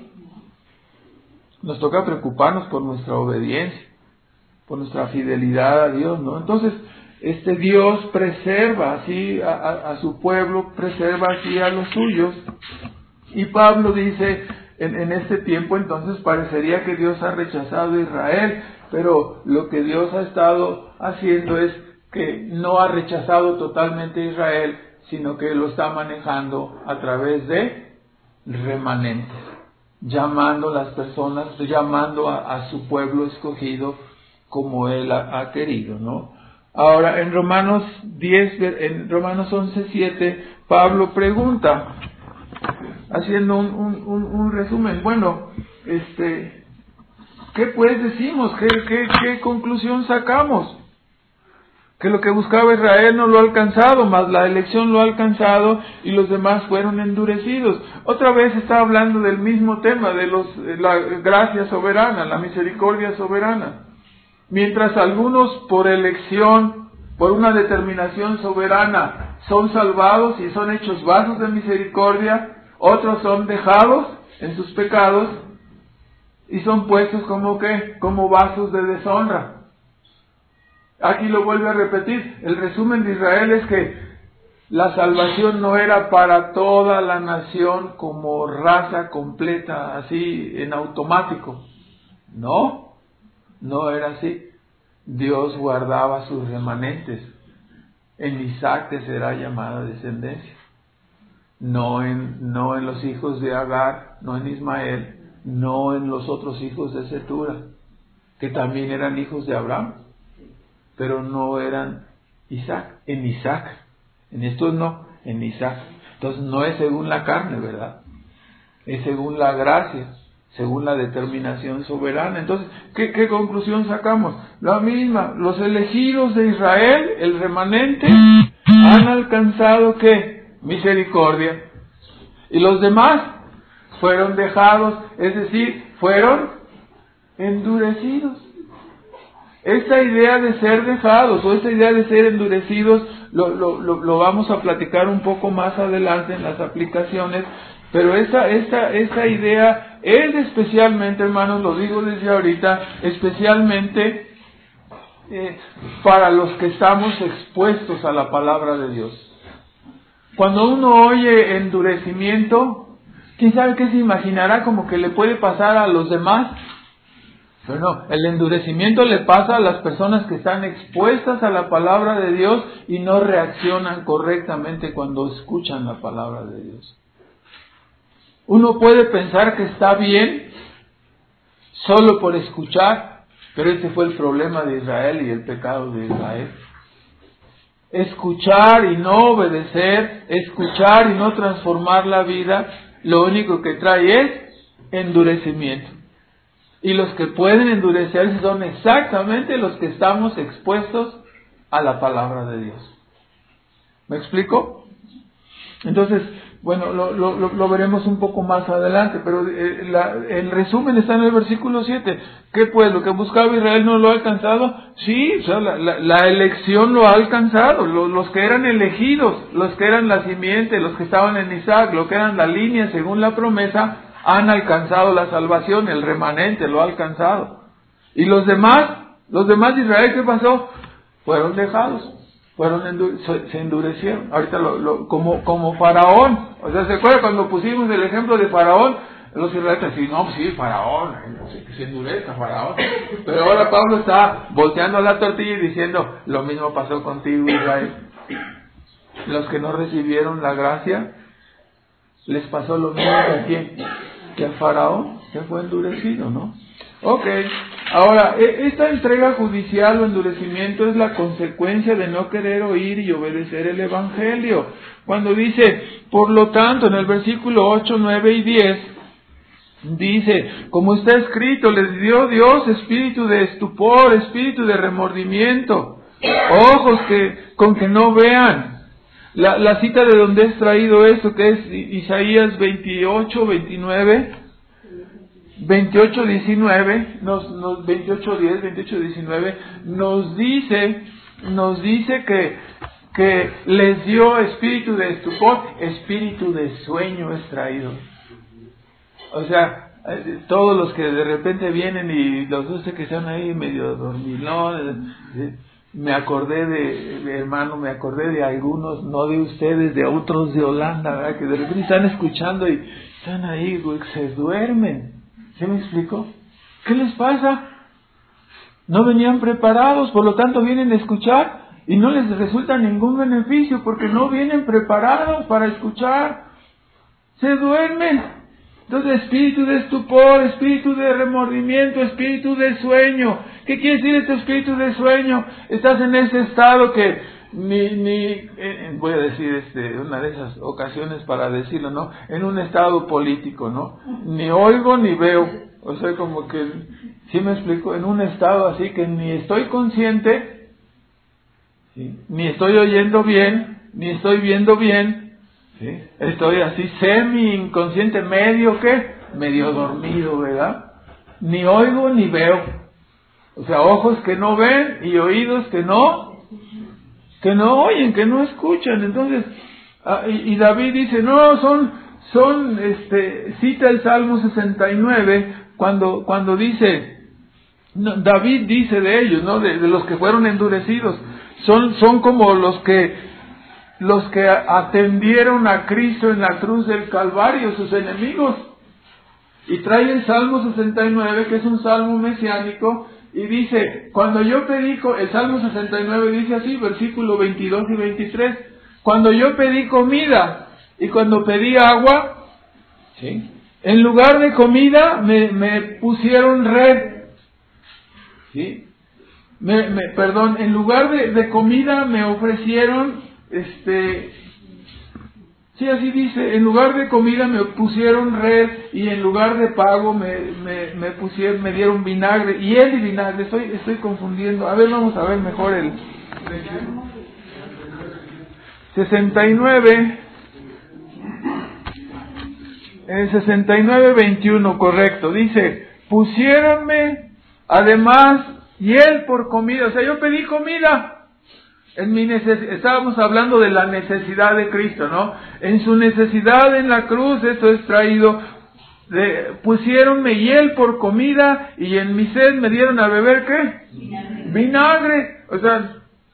Nos toca preocuparnos por nuestra obediencia, por nuestra fidelidad a Dios, ¿no? Entonces, este Dios preserva así a, a, a su pueblo, preserva así a los suyos. Y Pablo dice, en, en este tiempo entonces parecería que Dios ha rechazado a Israel, pero lo que Dios ha estado haciendo es que no ha rechazado totalmente a Israel, sino que lo está manejando a través de remanentes, llamando a las personas, llamando a, a su pueblo escogido como Él ha, ha querido, ¿no? Ahora, en Romanos diez, en Romanos once, siete, Pablo pregunta, haciendo un, un, un, un resumen, bueno, este, ¿qué pues decimos? ¿Qué, qué, qué conclusión sacamos? Que lo que buscaba Israel no lo ha alcanzado, mas la elección lo ha alcanzado y los demás fueron endurecidos. Otra vez está hablando del mismo tema, de los, la gracia soberana, la misericordia soberana. Mientras algunos por elección, por una determinación soberana, son salvados y son hechos vasos de misericordia, otros son dejados en sus pecados y son puestos como ¿qué? Como vasos de deshonra. Aquí lo vuelve a repetir, el resumen de Israel es que la salvación no era para toda la nación como raza completa, así en automático. No, no era así. Dios guardaba sus remanentes. En Isaac te será llamada descendencia. No en, no en los hijos de Agar, no en Ismael, no en los otros hijos de Cetura, que también eran hijos de Abraham, pero no eran Isaac, en Isaac. En estos no, en Isaac. Entonces no es según la carne, ¿verdad? Es según la gracia, según la determinación soberana. Entonces, ¿qué, qué conclusión sacamos? La misma, los elegidos de Israel, el remanente, han alcanzado ¿qué? Misericordia. Y los demás fueron dejados, es decir, fueron endurecidos. Esta idea de ser dejados o esta idea de ser endurecidos lo, lo, lo, lo vamos a platicar un poco más adelante en las aplicaciones, pero esta, esta, esta idea es especialmente, hermanos, lo digo desde ahorita, especialmente eh, para los que estamos expuestos a la palabra de Dios. Cuando uno oye endurecimiento, ¿quién sabe qué se imaginará como que le puede pasar a los demás? Pero no, el endurecimiento le pasa a las personas que están expuestas a la palabra de Dios y no reaccionan correctamente cuando escuchan la palabra de Dios. Uno puede pensar que está bien solo por escuchar, pero este fue el problema de Israel y el pecado de Israel. Escuchar y no obedecer, escuchar y no transformar la vida, lo único que trae es endurecimiento. Y los que pueden endurecerse son exactamente los que estamos expuestos a la palabra de Dios. ¿Me explico? Entonces, bueno, lo, lo, lo veremos un poco más adelante, pero eh, la, el resumen está en el versículo siete. ¿Qué pues? ¿Lo que buscaba Israel no lo ha alcanzado? Sí, o sea, la, la, la elección lo ha alcanzado. Los, los que eran elegidos, los que eran la simiente, los que estaban en Isaac, los que eran la línea según la promesa, han alcanzado la salvación, el remanente lo ha alcanzado. Y los demás, los demás de Israel, ¿qué pasó? Fueron dejados, fueron endu- se endurecieron. Ahorita lo, lo, como, como Faraón, o sea, ¿se acuerdan cuando pusimos el ejemplo de Faraón? Los israelitas dicen, no, pues sí, Faraón, no sé, que se endurezca Faraón. Pero ahora Pablo está volteando la tortilla y diciendo, lo mismo pasó contigo, Israel. Los que no recibieron la gracia, les pasó lo mismo que a quién, que a Faraón, que fue endurecido, ¿no? Ok, ahora, esta entrega judicial o endurecimiento es la consecuencia de no querer oír y obedecer el Evangelio. Cuando dice, por lo tanto, en el versículo ocho, nueve y diez, dice, como está escrito, les dio Dios espíritu de estupor, espíritu de remordimiento, ojos que con que no vean. La, la cita de donde es traído esto, que es Isaías veintiocho, veintinueve, veintiocho, diecinueve, nos, nos, veintiocho, diez, veintiocho, diecinueve, nos dice, nos dice que, que les dio espíritu de estupor, espíritu de sueño es traído. O sea, todos los que de repente vienen y los dos que están ahí medio dormilones, me acordé de, de, hermano, me acordé de algunos, no de ustedes, de otros de Holanda, ¿verdad? Que de repente están escuchando y están ahí, güey, se duermen. ¿Sí me explico? ¿Qué les pasa? No venían preparados, por lo tanto vienen a escuchar y no les resulta ningún beneficio porque no vienen preparados para escuchar. Se duermen. Entonces, espíritu de estupor, espíritu de remordimiento, espíritu de sueño. ¿Qué quiere decir este espíritu de sueño? Estás en ese estado que ni, ni eh, voy a decir este, una de esas ocasiones para decirlo, ¿no? En un estado político, ¿no? Ni oigo ni veo. O sea, como que, ¿sí me explico? En un estado así que ni estoy consciente, ¿sí? Ni estoy oyendo bien, ni estoy viendo bien. ¿Sí? Estoy así semi inconsciente, medio ¿qué? Medio dormido, ¿verdad? Ni oigo ni veo. O sea, ojos que no ven y oídos que no, que no oyen, que no escuchan. Entonces, ah, y, y David dice, no, son, son, este, cita el Salmo sesenta y nueve cuando, cuando dice, no, David dice de ellos, ¿no? De, de los que fueron endurecidos, son, son como los que los que atendieron a Cristo en la cruz del Calvario, sus enemigos. Y trae el Salmo sesenta y nueve, que es un salmo mesiánico, y dice, cuando yo pedí, el Salmo sesenta y nueve dice así, versículo veintidós y veintitrés, cuando yo pedí comida y cuando pedí agua, ¿sí? En lugar de comida me, me pusieron red, ¿sí? Me, me, perdón, en lugar de, de comida me ofrecieron Este, sí, así dice, en lugar de comida me pusieron red y en lugar de pago me, me, me pusieron, me dieron vinagre, y él y vinagre, estoy, estoy confundiendo. A ver, vamos a ver mejor el sesenta y nueve, el sesenta y nueve veintiuno, correcto, dice, pusiéronme además hiel por comida, o sea, yo pedí comida. En mi neces- estábamos hablando de la necesidad de Cristo, ¿no? En su necesidad en la cruz, esto es traído, de, pusiéronme hiel por comida y en mi sed me dieron a beber, ¿qué? Vinagre. Vinagre. O sea,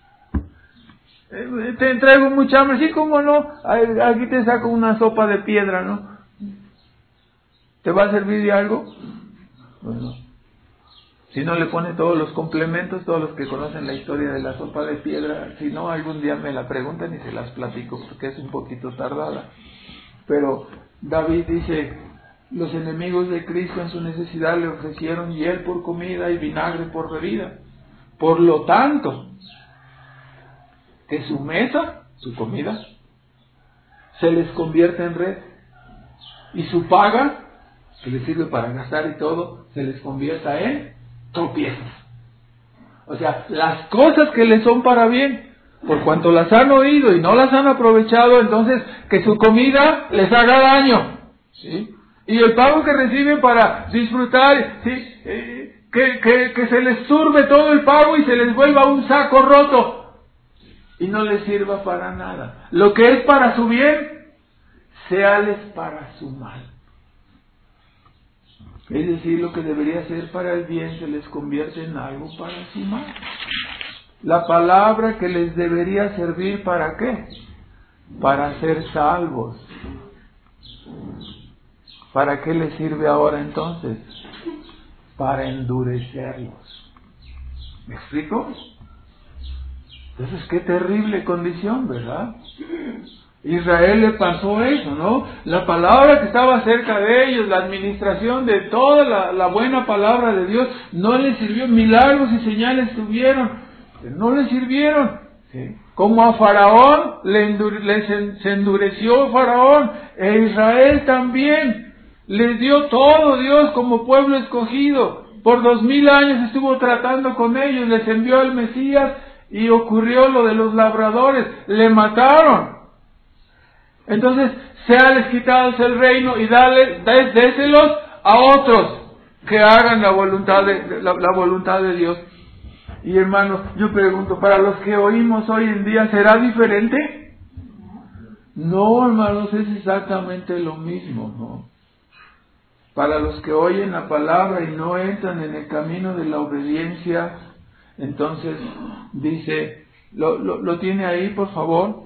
te traigo mucha hambre, sí, cómo no, aquí te saco una sopa de piedra, ¿no? ¿Te va a servir de algo? Bueno. Si no le pone todos los complementos, todos los que conocen la historia de la sopa de piedra, si no, algún día me la preguntan y se las platico, porque es un poquito tardada. Pero David dice, los enemigos de Cristo en su necesidad le ofrecieron hiel por comida y vinagre por bebida. Por lo tanto, que su mesa, su comida, se les convierte en red, y su paga, que les sirve para gastar y todo, se les convierta en tropiezos. O sea, las cosas que les son para bien, por cuanto las han oído y no las han aprovechado, entonces que su comida les haga daño, ¿sí? Y el pago que reciben para disfrutar, ¿sí? eh, que, que, que se les turbe todo el pago y se les vuelva un saco roto y no les sirva para nada. Lo que es para su bien, séales para su mal. Es decir, lo que debería ser para el bien se les convierte en algo para su mal. La palabra que les debería servir ¿para qué? Para ser salvos. ¿Para qué les sirve ahora entonces? Para endurecerlos. ¿Me explico? Entonces, qué terrible condición, ¿verdad? Israel le pasó eso, ¿no? La palabra que estaba cerca de ellos, la administración de toda la, la buena palabra de Dios, no les sirvió. Milagros y señales tuvieron, pero no les sirvieron. ¿Sí? Como a Faraón, le endure, le, se endureció Faraón, e Israel también. Les dio todo Dios como pueblo escogido. Por dos mil años estuvo tratando con ellos, les envió el Mesías, y ocurrió lo de los labradores, le mataron. Entonces, séales quitados el reino y dale, déselos a otros que hagan la voluntad de la, la voluntad de Dios. Y hermanos, yo pregunto, para los que oímos hoy en día, ¿será diferente? No, hermanos, es exactamente lo mismo, ¿no? Para los que oyen la palabra y no entran en el camino de la obediencia, entonces dice, lo, lo, lo tiene ahí, por favor.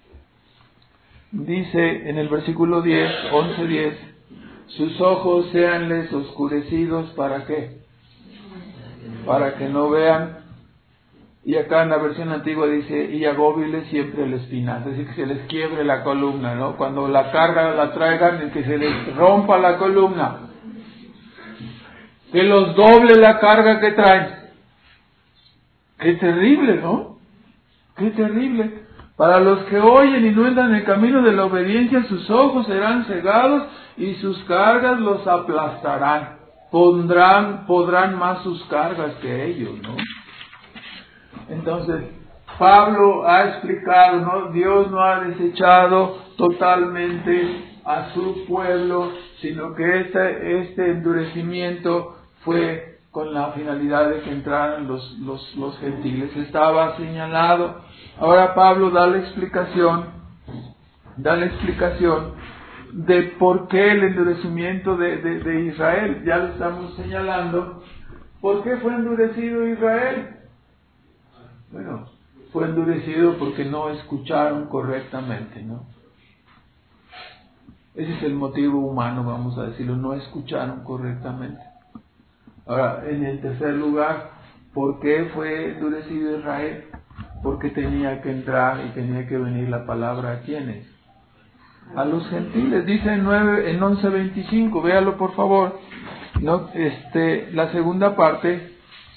Dice en el versículo diez, once diez, sus ojos seanles oscurecidos, ¿para qué? Para que no vean. Y acá en la versión antigua dice, y agóbiles siempre el espinazo, es decir, que se les quiebre la columna, ¿no? Cuando la carga la traigan, que se les rompa la columna, que los doble la carga que traen. Qué terrible, ¿no? Qué terrible. Para los que oyen y no entran en el camino de la obediencia, sus ojos serán cegados y sus cargas los aplastarán. Pondrán, podrán más sus cargas que ellos, ¿no? Entonces, Pablo ha explicado, ¿no? Dios no ha desechado totalmente a su pueblo, sino que este, este endurecimiento fue con la finalidad de que entraran los, los, los gentiles. Estaba señalado. Ahora Pablo da la explicación, da la explicación de por qué el endurecimiento de, de, de Israel. Ya lo estamos señalando. ¿Por qué fue endurecido Israel? Bueno, fue endurecido porque no escucharon correctamente, ¿no? Ese es el motivo humano, vamos a decirlo, no escucharon correctamente. Ahora, en el tercer lugar, ¿por qué fue endurecido Israel? Porque tenía que entrar y tenía que venir la palabra a quienes, a los gentiles. Dice en, nueve, en once veinticinco, véalo por favor, ¿no? Este, la segunda parte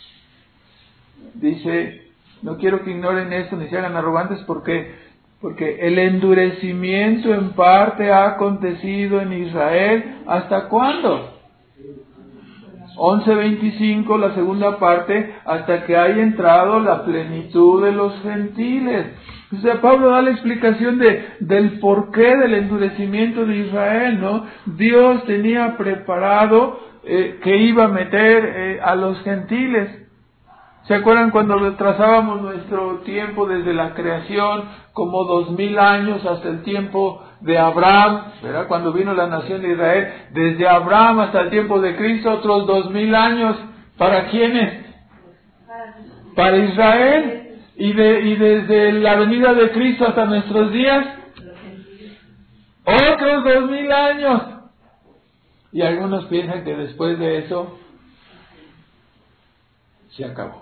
dice, no quiero que ignoren esto ni se hagan arrogantes, porque porque el endurecimiento en parte ha acontecido en Israel. ¿Hasta cuándo? once veinticinco, la segunda parte, hasta que haya entrado la plenitud de los gentiles. O sea, Pablo da la explicación de, del porqué del endurecimiento de Israel, ¿no? Dios tenía preparado eh, que iba a meter eh, a los gentiles. ¿Se acuerdan cuando trazábamos nuestro tiempo desde la creación, como dos mil años hasta el tiempo de Abraham, ¿verdad? Cuando vino la nación de Israel, desde Abraham hasta el tiempo de Cristo, otros dos mil años, ¿para quiénes? Para Israel. Y, de, y desde la venida de Cristo hasta nuestros días, otros dos mil años. Y algunos piensan que después de eso, se acabó.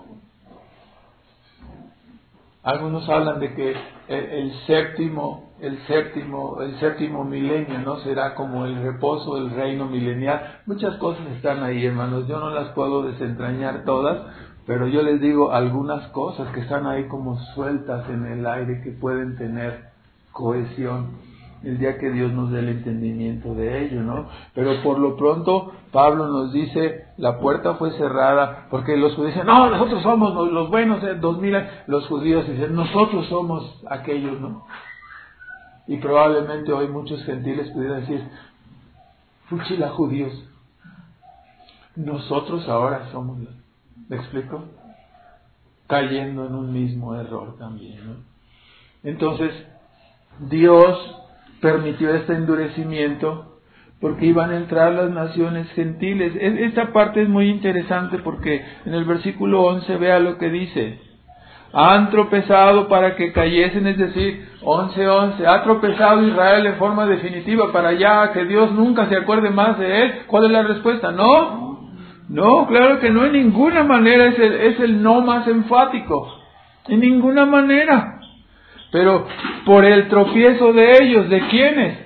Algunos hablan de que el, el séptimo, el séptimo, el séptimo milenio, ¿no? Será como el reposo del reino milenial. Muchas cosas están ahí, hermanos. Yo no las puedo desentrañar todas, pero yo les digo algunas cosas que están ahí como sueltas en el aire, que pueden tener cohesión el día que Dios nos dé el entendimiento de ello, ¿no? Pero por lo pronto Pablo nos dice, la puerta fue cerrada, porque los judíos dicen, no, nosotros somos los buenos, eh, dos mil años. Los judíos dicen, nosotros somos aquellos, ¿no? Y probablemente hoy muchos gentiles pudieran decir, fuchila judíos, nosotros ahora somos, ¿me explico? Cayendo en un mismo error también, ¿no? Entonces, Dios permitió este endurecimiento porque iban a entrar las naciones gentiles. Esta parte es muy interesante porque en el versículo once vea lo que dice: han tropezado para que cayesen, es decir, once once, ha tropezado Israel en forma definitiva para ya que Dios nunca se acuerde más de él. ¿Cuál es la respuesta? No, no, claro que no, en ninguna manera, es el, es el no más enfático, en ninguna manera. Pero por el tropiezo de ellos, ¿de quiénes?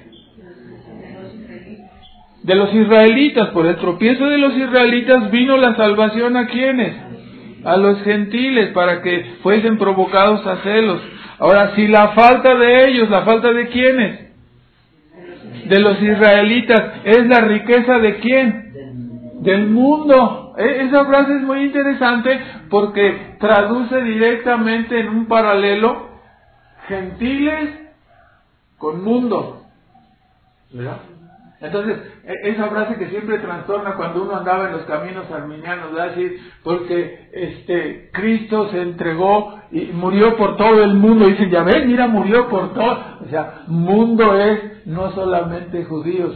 De los israelitas. Por el tropiezo de los israelitas vino la salvación ¿a quiénes? A los gentiles, para que fuesen provocados a celos. Ahora, si la falta de ellos, ¿la falta de quiénes? De los israelitas, ¿es la riqueza de quién? Del mundo. Esa frase es muy interesante porque traduce directamente en un paralelo gentiles con mundo, ¿verdad? Entonces, esa frase que siempre trastorna cuando uno andaba en los caminos arminianos, ¿verdad? Así, porque este Cristo se entregó y murió por todo el mundo. Dicen, ya ven, mira, murió por todo. O sea, mundo es no solamente judíos,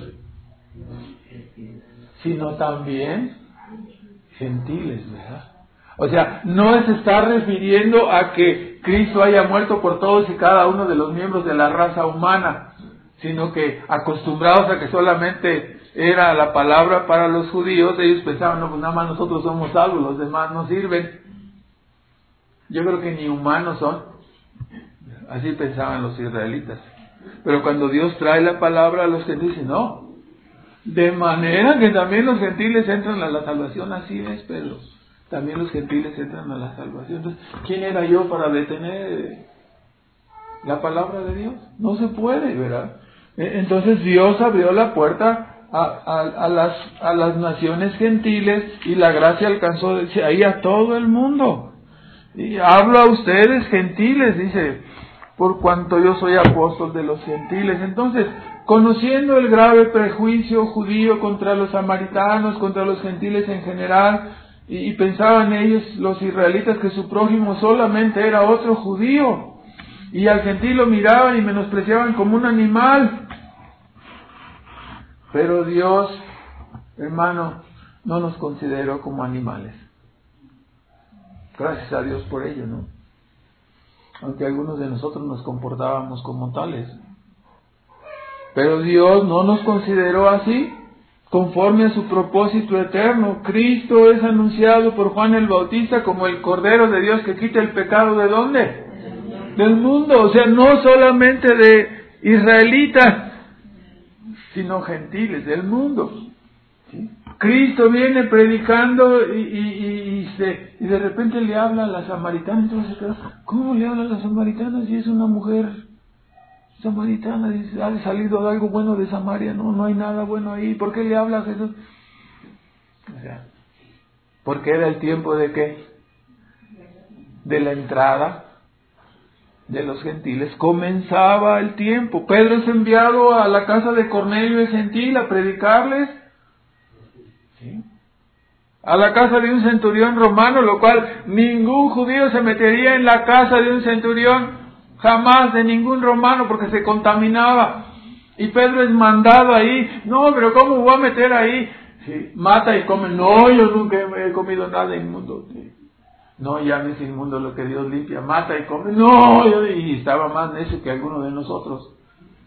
sino también gentiles, ¿verdad? O sea, no se está refiriendo a que Cristo haya muerto por todos y cada uno de los miembros de la raza humana, sino que acostumbrados a que solamente era la palabra para los judíos, ellos pensaban, no, pues nada más nosotros somos salvos, los demás no sirven. Yo creo que ni humanos son. Así pensaban los israelitas. Pero cuando Dios trae la palabra a los que dicen, no, de manera que también los gentiles entran a la salvación, así es, Pedro. También los gentiles entran a la salvación. Entonces, ¿quién era yo para detener la palabra de Dios? No se puede, ¿verdad? Entonces Dios abrió la puerta a, a, a, las, a las naciones gentiles y la gracia alcanzó ahí a todo el mundo. Y hablo a ustedes gentiles, dice, por cuanto yo soy apóstol de los gentiles. Entonces, conociendo el grave prejuicio judío contra los samaritanos, contra los gentiles en general, y, y pensaban ellos, los israelitas, que su prójimo solamente era otro judío, y al gentil lo miraban y menospreciaban como un animal. Pero Dios, hermano, no nos consideró como animales. Gracias a Dios por ello, ¿no? Aunque algunos de nosotros nos comportábamos como tales. Pero Dios no nos consideró así, conforme a su propósito eterno. Cristo es anunciado por Juan el Bautista como el Cordero de Dios que quita el pecado ¿de dónde? Del mundo. O sea, no solamente de israelitas, sino gentiles, del mundo. ¿Sí? Cristo viene predicando y, y, y, y, se, y de repente le habla a la samaritana. Entonces, ¿cómo le habla a la samaritana si es una mujer samaritana? Dice, ¿ha salido algo bueno de Samaria? No, no hay nada bueno ahí. ¿Por qué le habla a Jesús? O sea, porque era el tiempo de qué? De la entrada de los gentiles. Comenzaba el tiempo. Pedro es enviado a la casa de Cornelio el gentil a predicarles. ¿Sí? A la casa de un centurión romano, lo cual ningún judío se metería en la casa de un centurión, jamás, de ningún romano, porque se contaminaba. Y Pedro es mandado ahí. No, pero ¿cómo voy a meter ahí? Sí, mata y come. No, yo nunca he comido nada inmundo. Sí. No llames inmundo lo que Dios limpia. Mata y come. No, yo, y estaba más necio que alguno de nosotros,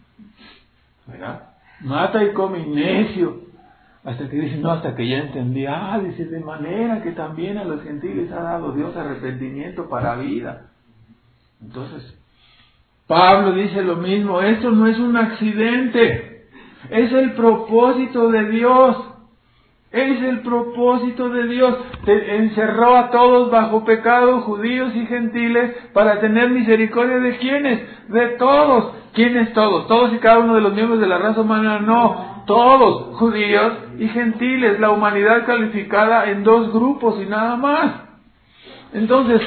¿verdad? Mata y come, necio. Hasta que dice, no, hasta que ya entendí. Ah, dice, de manera que también a los gentiles ha dado Dios arrepentimiento para vida. Entonces, Pablo dice lo mismo. Esto no es un accidente, es el propósito de Dios. Es el propósito de Dios. Te encerró a todos bajo pecado, judíos y gentiles, para tener misericordia de ¿quiénes? De todos. ¿Quiénes todos? Todos y cada uno de los miembros de la raza humana, no. Todos, judíos y gentiles. La humanidad calificada en dos grupos y nada más. Entonces,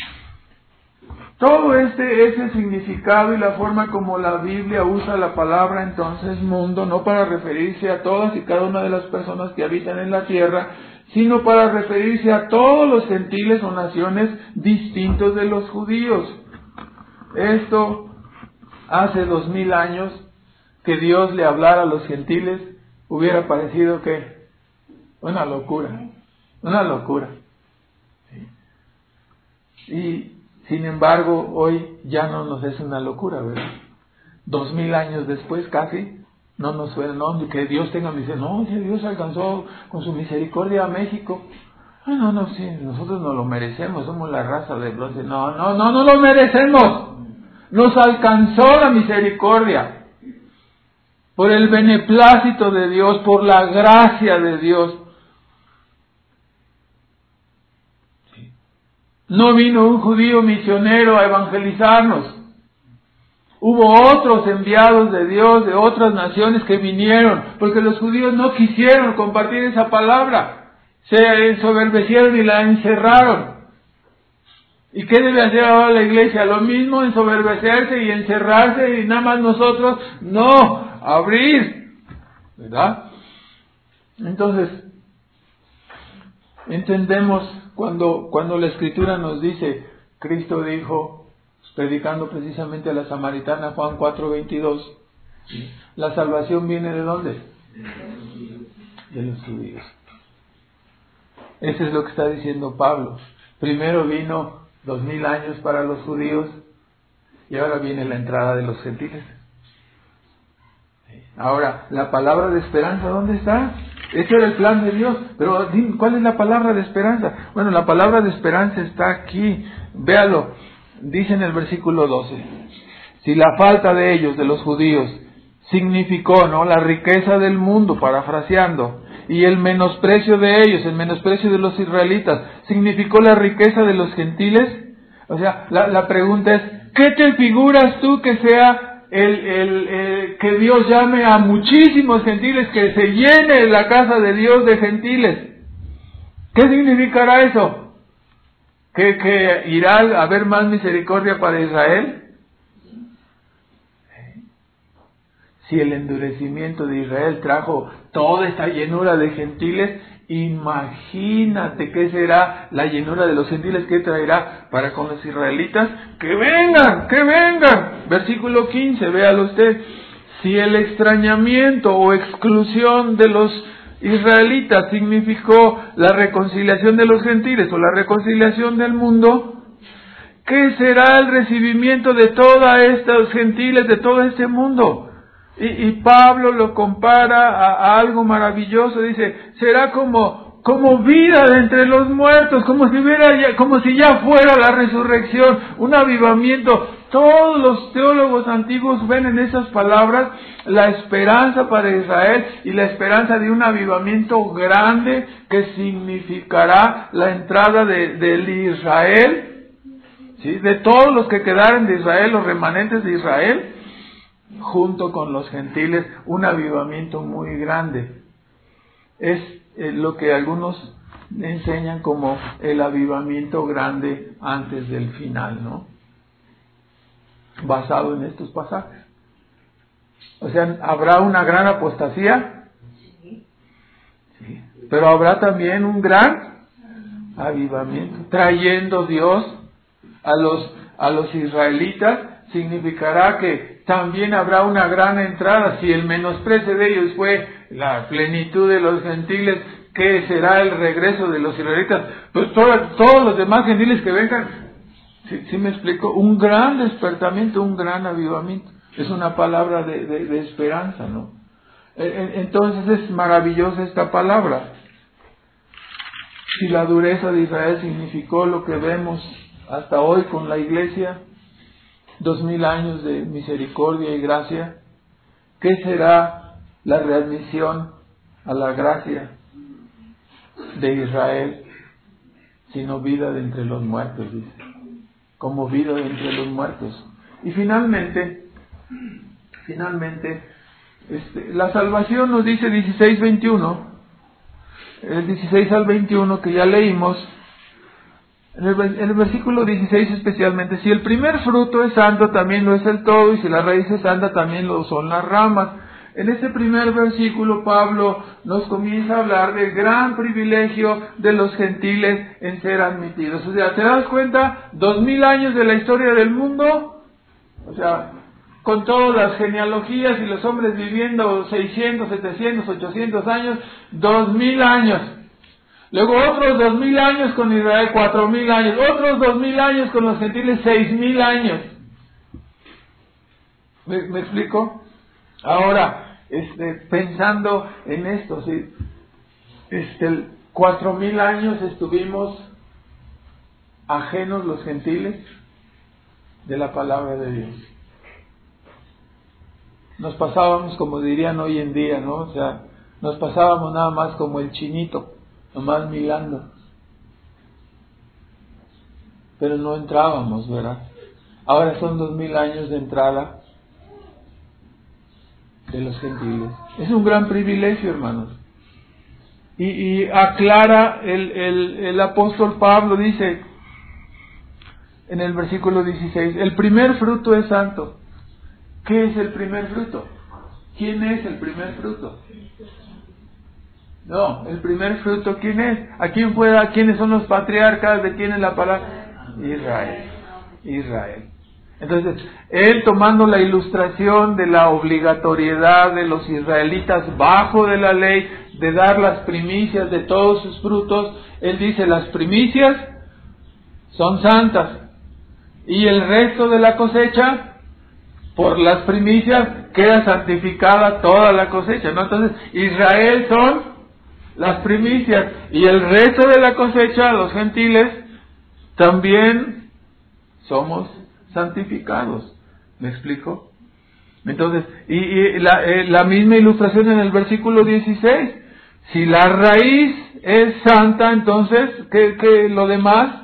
todo este ese significado y la forma como la Biblia usa la palabra entonces mundo, no para referirse a todas y cada una de las personas que habitan en la tierra, sino para referirse a todos los gentiles o naciones distintos de los judíos. Esto hace dos mil años que Dios le hablara a los gentiles, hubiera parecido que una locura, una locura. ¿Sí? Y Sin embargo, hoy ya no nos es una locura, ¿verdad? Dos mil años después, casi, no nos suena, no, que Dios tenga misericordia. No, si Dios alcanzó con su misericordia a México. Ah, no, no, sí, nosotros no lo merecemos, somos la raza de bronce. No, no, no, no lo merecemos. Nos alcanzó la misericordia. Por el beneplácito de Dios, por la gracia de Dios. No vino un judío misionero a evangelizarnos. Hubo otros enviados de Dios de otras naciones que vinieron, porque los judíos no quisieron compartir esa palabra. Se ensoberbecieron y la encerraron. ¿Y qué debe hacer ahora la iglesia? Lo mismo, ensoberbecerse y encerrarse, y nada más nosotros, no, abrir, ¿verdad? Entonces, entendemos cuando, cuando la Escritura nos dice, Cristo dijo, predicando precisamente a la samaritana, Juan cuatro veintidós, la salvación viene ¿de dónde? De los judíos. Eso es lo que está diciendo Pablo. Primero vino dos mil años para los judíos y ahora viene la entrada de los gentiles. Ahora, la palabra de esperanza, ¿dónde está? Ese era el plan de Dios. Pero, ¿cuál es la palabra de esperanza? Bueno, la palabra de esperanza está aquí. Véalo. Dice en el versículo doce. Si la falta de ellos, de los judíos, significó, ¿no?, la riqueza del mundo, parafraseando, y el menosprecio de ellos, el menosprecio de los israelitas, significó la riqueza de los gentiles. O sea, la, la pregunta es, ¿qué te figuras tú que sea el, el, el que Dios llame a muchísimos gentiles, que se llene la casa de Dios de gentiles? ¿Qué significará eso? ¿Que, que irá a haber más misericordia para Israel? Si el endurecimiento de Israel trajo toda esta llenura de gentiles, imagínate qué será la llenura de los gentiles que traerá para con los israelitas. ¡Que vengan! ¡Que vengan! Versículo quince, véalo usted. Si el extrañamiento o exclusión de los israelitas significó la reconciliación de los gentiles o la reconciliación del mundo, ¿qué será el recibimiento de todos estos gentiles, de todo este mundo? Y, y Pablo lo compara a, a algo maravilloso. Dice, será como, como vida de entre los muertos, como si hubiera ya, como si ya fuera la resurrección, un avivamiento. Todos los teólogos antiguos ven en esas palabras la esperanza para Israel y la esperanza de un avivamiento grande que significará la entrada de, del Israel, ¿sí?, de todos los que quedaron de Israel, los remanentes de Israel, junto con los gentiles, un avivamiento muy grande. Es eh, lo que algunos enseñan como el avivamiento grande antes del final, ¿no? Basado en estos pasajes. O sea, ¿habrá una gran apostasía? Sí. Pero habrá también un gran avivamiento, trayendo Dios a los, a los israelitas. Significará que también habrá una gran entrada. Si el menosprecio de ellos fue la plenitud de los gentiles, ¿qué será el regreso de los israelitas? Pues todo, todos los demás gentiles que vengan. ¿Sí, sí me explico? Un gran despertamiento, un gran avivamiento. Es una palabra de, de, de esperanza, ¿no? Entonces es maravillosa esta palabra. Si la dureza de Israel significó lo que vemos hasta hoy con la iglesia, dos mil años de misericordia y gracia, ¿qué será la readmisión a la gracia de Israel? Sino vida de entre los muertos, dice, como vida de entre los muertos. Y finalmente, finalmente, este, la salvación nos dice dieciséis veintiuno, el dieciséis al veintiuno que ya leímos. En el, en el versículo dieciséis especialmente, si el primer fruto es santo, también lo es el todo, y si la raíz es santa, también lo son las ramas. En este primer versículo Pablo nos comienza a hablar del gran privilegio de los gentiles en ser admitidos. O sea, ¿te das cuenta? Dos mil años de la historia del mundo, o sea, con todas las genealogías y los hombres viviendo seiscientos, setecientos, ochocientos años, dos mil años. Luego otros dos mil años con Israel, cuatro mil años. Otros dos mil años con los gentiles, seis mil años. ¿Me, me explico? Ahora, este, pensando en esto, ¿sí? Este, cuatro mil años estuvimos ajenos los gentiles de la palabra de Dios. Nos pasábamos, como dirían hoy en día, ¿no? O sea, nos pasábamos nada más como el chinito, nomás mirando. Pero no entrábamos, ¿verdad? Ahora son dos mil años de entrada de los gentiles. Es un gran privilegio, hermanos. Y, y aclara el, el, el apóstol Pablo, dice en el versículo dieciséis, el primer fruto es santo. ¿Qué es el primer fruto? ¿Quién es el primer fruto? No, el primer fruto, ¿quién es? ¿A quién fue? ¿A quiénes son los patriarcas? ¿De quién es la palabra? Israel. Israel. Entonces, él tomando la ilustración de la obligatoriedad de los israelitas bajo de la ley, de dar las primicias de todos sus frutos, él dice, las primicias son santas, y el resto de la cosecha, por las primicias, queda santificada toda la cosecha, ¿no? Entonces, Israel son las primicias, y el resto de la cosecha, los gentiles, también somos santificados. ¿Me explico? Entonces, y, y la, eh, la misma ilustración en el versículo dieciséis. Si la raíz es santa, entonces, ¿qué, qué lo demás?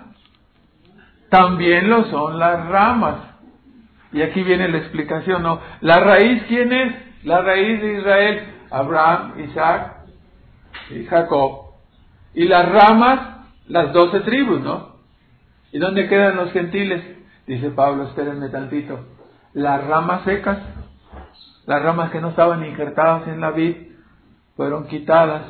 También lo son las ramas. Y aquí viene la explicación, ¿no? ¿La raíz quién es? La raíz de Israel, Abraham, Isaac y Jacob. Y las ramas, las doce tribus, ¿no? ¿Y dónde quedan los gentiles? Dice Pablo, espérenme tantito. Las ramas secas, las ramas que no estaban injertadas en la vid, fueron quitadas.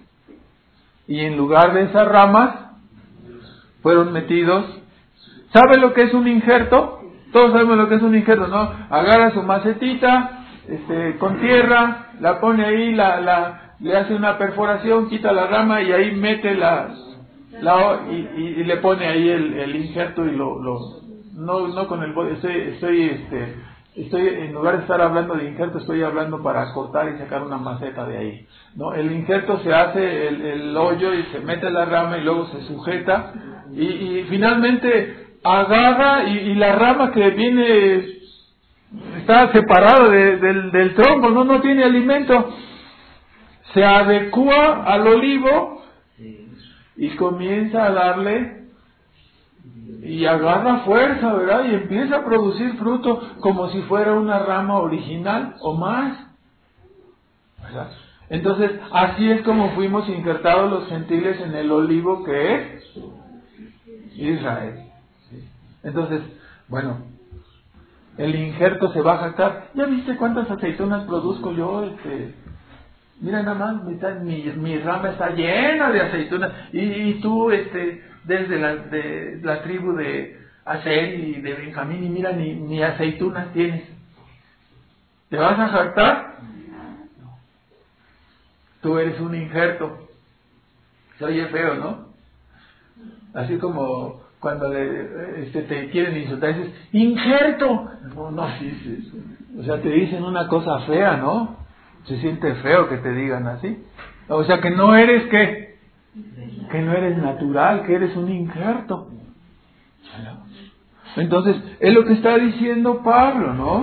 Y en lugar de esas ramas, fueron metidos. ¿Sabe lo que es un injerto? Todos sabemos lo que es un injerto, ¿no? Agarra su macetita, este, con tierra, la pone ahí, la, la, le hace una perforación, quita la rama y ahí mete la, la y, y, y le pone ahí el, el injerto y lo, lo no, no con el bode, estoy, estoy, este, estoy, en lugar de estar hablando de injerto, estoy hablando para cortar y sacar una maceta de ahí, ¿no? El injerto se hace el, el hoyo y se mete la rama y luego se sujeta y, y finalmente agarra y, y la rama que viene está separada de, del, del tronco, no, no tiene alimento, se adecua al olivo y comienza a darle y agarra fuerza, ¿verdad? Y empieza a producir fruto como si fuera una rama original o más, ¿verdad? Entonces, así es como fuimos injertados los gentiles en el olivo que es Israel. Entonces, bueno, el injerto se va a jactar. ¿Ya viste cuántas aceitunas produzco yo? Este, mira nada más, mi, mi, mi rama está llena de aceitunas. Y, y tú, este, desde la, de, la tribu de Aser y de Benjamín, y mira, ni, ni aceitunas tienes. ¿Te vas a jactar? Tú eres un injerto. Se oye feo, ¿no? Así como cuando le, este, te quieren insultar, dices, ¡injerto! No, no, sí, sí, sí. O sea, te dicen una cosa fea, ¿no? Se siente feo que te digan así. O sea, que no eres, ¿qué? Que no eres natural, que eres un injerto. Entonces, es lo que está diciendo Pablo, ¿no?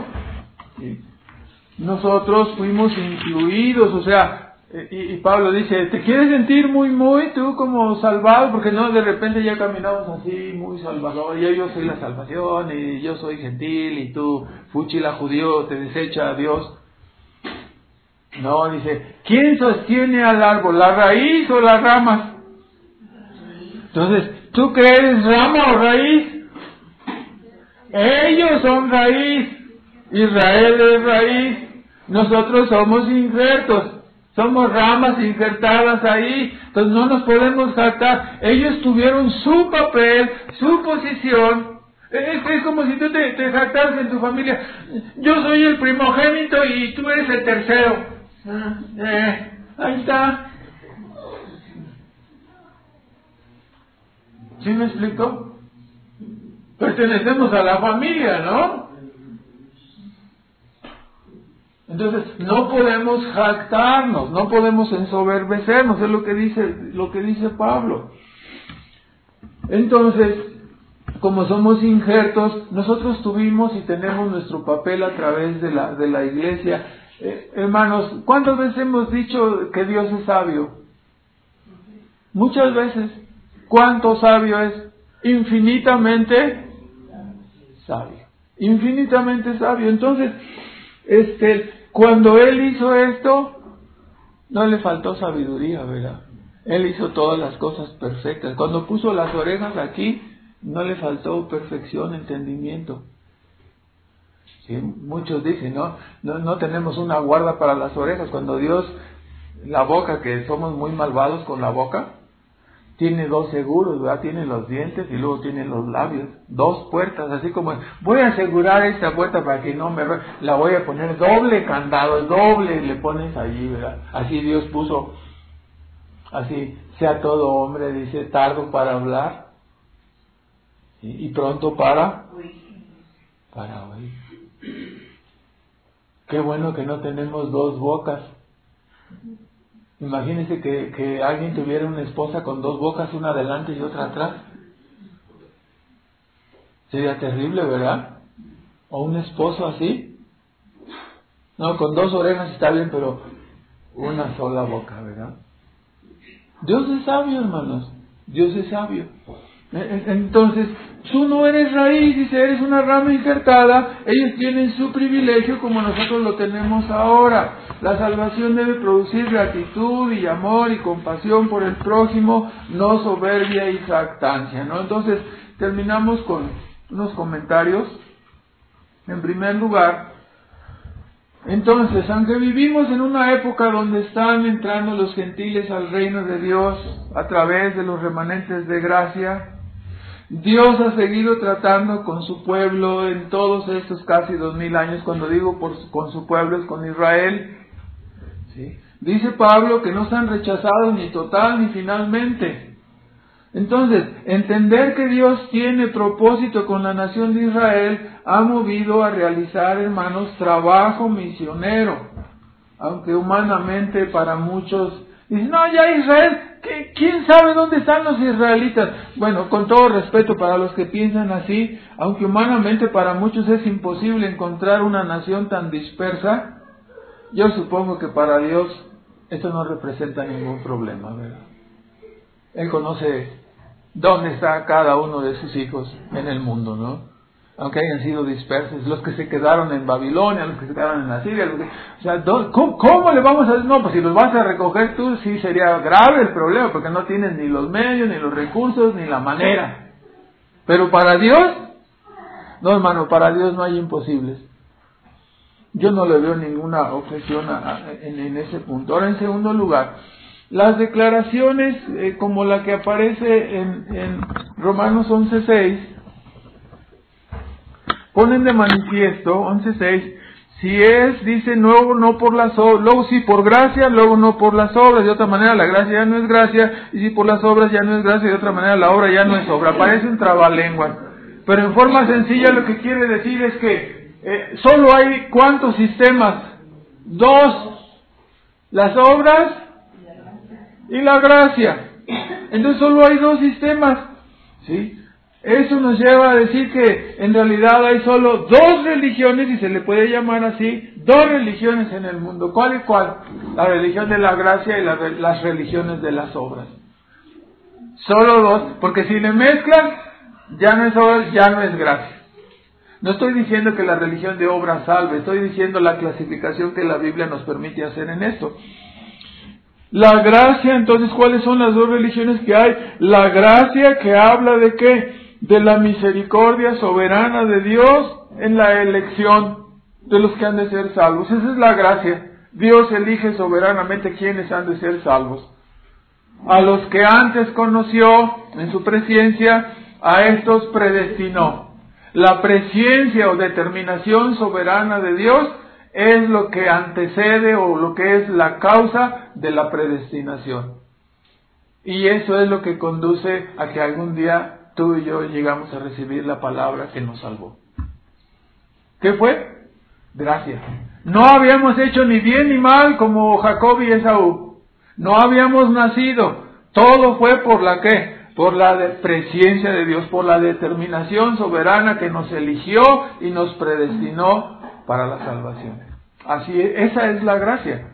Nosotros fuimos incluidos, o sea, Y, y Pablo dice, ¿te quieres sentir muy, muy tú como salvado? Porque no, de repente ya caminamos así, muy salvador, y yo soy la salvación, y yo soy gentil, y tú, fuchila judío, te desecha a Dios. No, dice, ¿quién sostiene al árbol, la raíz o las ramas? Entonces, ¿tú qué eres, rama o raíz? Ellos son raíz, Israel es raíz, nosotros somos injertos. Somos ramas injertadas ahí, entonces no nos podemos jactar. Ellos tuvieron su papel, su posición. Es, es como si tú te, te jactaras en tu familia. Yo soy el primogénito y tú eres el tercero. Eh, ahí está. ¿Sí me explico? Pertenecemos a la familia, ¿no? Entonces, no podemos jactarnos, no podemos ensoberbecernos, es lo que dice, lo que dice Pablo. Entonces, como somos injertos, nosotros tuvimos y tenemos nuestro papel a través de la, de la iglesia. Eh, hermanos, ¿cuántas veces hemos dicho que Dios es sabio? Muchas veces. ¿Cuánto sabio es? Infinitamente sabio. Infinitamente sabio. Entonces, este, cuando Él hizo esto, no le faltó sabiduría, ¿verdad? Él hizo todas las cosas perfectas. Cuando puso las orejas aquí, no le faltó perfección, entendimiento. Sí, muchos dicen, ¿no? ¿no? No tenemos una guarda para las orejas. Cuando Dios, la boca, que somos muy malvados con la boca, tiene dos seguros, ¿verdad? Tiene los dientes y luego tiene los labios. Dos puertas, así como, voy a asegurar esta puerta para que no me... La voy a poner doble candado, doble, le pones allí, ¿verdad? Así Dios puso, así, sea todo hombre, dice, tardo para hablar y, y pronto para... para oír. Qué bueno que no tenemos dos bocas. Imagínense que, que alguien tuviera una esposa con dos bocas, una adelante y otra atrás. Sería terrible, ¿verdad? O un esposo así. No, con dos orejas está bien, pero una sola boca, ¿verdad? Dios es sabio, hermanos. Dios es sabio. Entonces, tú no eres raíz, dice, eres una rama injertada. Ellos tienen su privilegio como nosotros lo tenemos ahora. La salvación debe producir gratitud y amor y compasión por el prójimo, no soberbia y jactancia, ¿no? Entonces, terminamos con unos comentarios. En primer lugar, entonces, aunque vivimos en una época donde están entrando los gentiles al reino de Dios a través de los remanentes de gracia, Dios ha seguido tratando con su pueblo en todos estos casi dos mil años. Cuando digo por, con su pueblo es con Israel. ¿Sí? Dice Pablo que no están rechazados ni total ni finalmente. Entonces, entender que Dios tiene propósito con la nación de Israel ha movido a realizar, hermanos, trabajo misionero. Aunque humanamente para muchos dicen, no, ya Israel, ¿qué, ¿quién sabe dónde están los israelitas? Bueno, con todo respeto para los que piensan así, aunque humanamente para muchos es imposible encontrar una nación tan dispersa, yo supongo que para Dios esto no representa ningún problema, ¿verdad? Él conoce dónde está cada uno de sus hijos en el mundo, ¿no? Aunque hayan sido dispersos, los que se quedaron en Babilonia, los que se quedaron en Asiria, los que, o sea, ¿cómo, ¿cómo le vamos a decir? No, pues si los vas a recoger tú, sí sería grave el problema, porque no tienes ni los medios, ni los recursos, ni la manera. Pero para Dios, no, hermano, para Dios no hay imposibles. Yo no le veo ninguna objeción a, a, en, en ese punto. Ahora, en segundo lugar, las declaraciones eh, como la que aparece en, en Romanos once seis, ponen de manifiesto, once seis, si es, dice, luego no por las obras, luego sí por gracia, luego no por las obras, de otra manera la gracia ya no es gracia, y si por las obras ya no es gracia, de otra manera la obra ya no es obra. Parece un trabalenguas, pero en forma sencilla lo que quiere decir es que eh, solo hay ¿cuántos sistemas? Dos, las obras y la gracia. Entonces solo hay dos sistemas, ¿sí? Eso nos lleva a decir que en realidad hay solo dos religiones, y se le puede llamar así, dos religiones en el mundo. ¿Cuál y cuál? La religión de la gracia y la, las religiones de las obras. Solo dos, porque si le mezclan, ya no es obra, ya no es gracia. No estoy diciendo que la religión de obras salve, estoy diciendo la clasificación que la Biblia nos permite hacer en esto. La gracia, entonces, ¿cuáles son las dos religiones que hay? La gracia, que habla de ¿qué? De la misericordia soberana de Dios en la elección de los que han de ser salvos. Esa es la gracia. Dios elige soberanamente quienes han de ser salvos. A los que antes conoció en su presciencia, a estos predestinó. La presciencia o determinación soberana de Dios es lo que antecede o lo que es la causa de la predestinación. Y eso es lo que conduce a que algún día tú y yo llegamos a recibir la palabra que nos salvó. ¿Qué fue? Gracia. No habíamos hecho ni bien ni mal como Jacob y Esaú. No habíamos nacido. Todo fue por la ¿qué? Por la de presciencia de Dios, por la determinación soberana que nos eligió y nos predestinó para la salvación. Así es, esa es la gracia.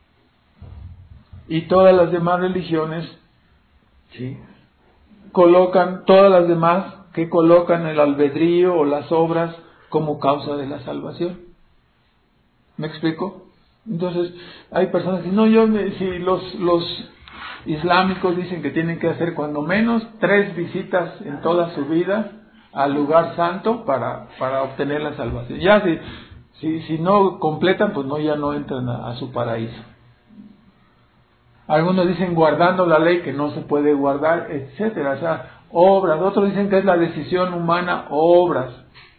Y todas las demás religiones, ¿sí?, colocan, todas las demás que colocan el albedrío o las obras como causa de la salvación. ¿Me explico? Entonces, hay personas que dicen, no, yo, me, si los, los islámicos dicen que tienen que hacer cuando menos tres visitas en toda su vida al lugar santo para, para obtener la salvación. Ya si, si, si no completan, pues no, ya no entran a, a su paraíso. Algunos dicen guardando la ley que no se puede guardar, etcétera. O sea, obras. Otros dicen que es la decisión humana, obras.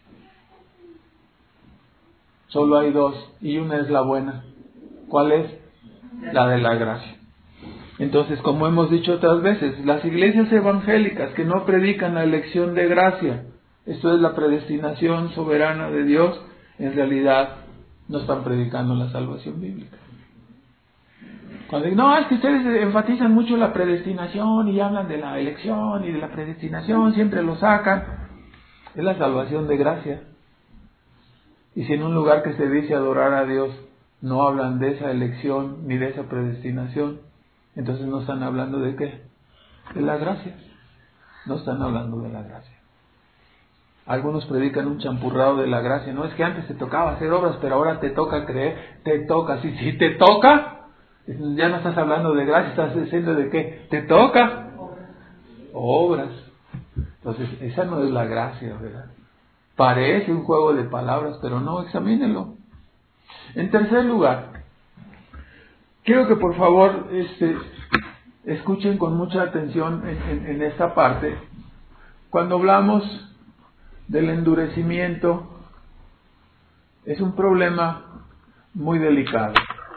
Solo hay dos, y una es la buena. ¿Cuál es? La de la gracia. Entonces, como hemos dicho otras veces, las iglesias evangélicas que no predican la elección de gracia, esto es la predestinación soberana de Dios, en realidad no están predicando la salvación bíblica. Cuando dicen, no, es que ustedes enfatizan mucho la predestinación y hablan de la elección y de la predestinación, siempre lo sacan. Es la salvación de gracia. Y si en un lugar que se dice adorar a Dios no hablan de esa elección ni de esa predestinación, entonces no están hablando de qué? De la gracia. No están hablando de la gracia. Algunos predican un champurrado de la gracia. No, es que antes te tocaba hacer obras, pero ahora te toca creer. Te toca. Si, si te toca, ya no estás hablando de gracia, estás diciendo de qué. Te toca. Obras. Entonces, esa no es la gracia, ¿verdad? Parece un juego de palabras, pero no, examínenlo. En tercer lugar, quiero que por favor este, escuchen con mucha atención en, en, en esta parte. Cuando hablamos del endurecimiento, es un problema muy delicado.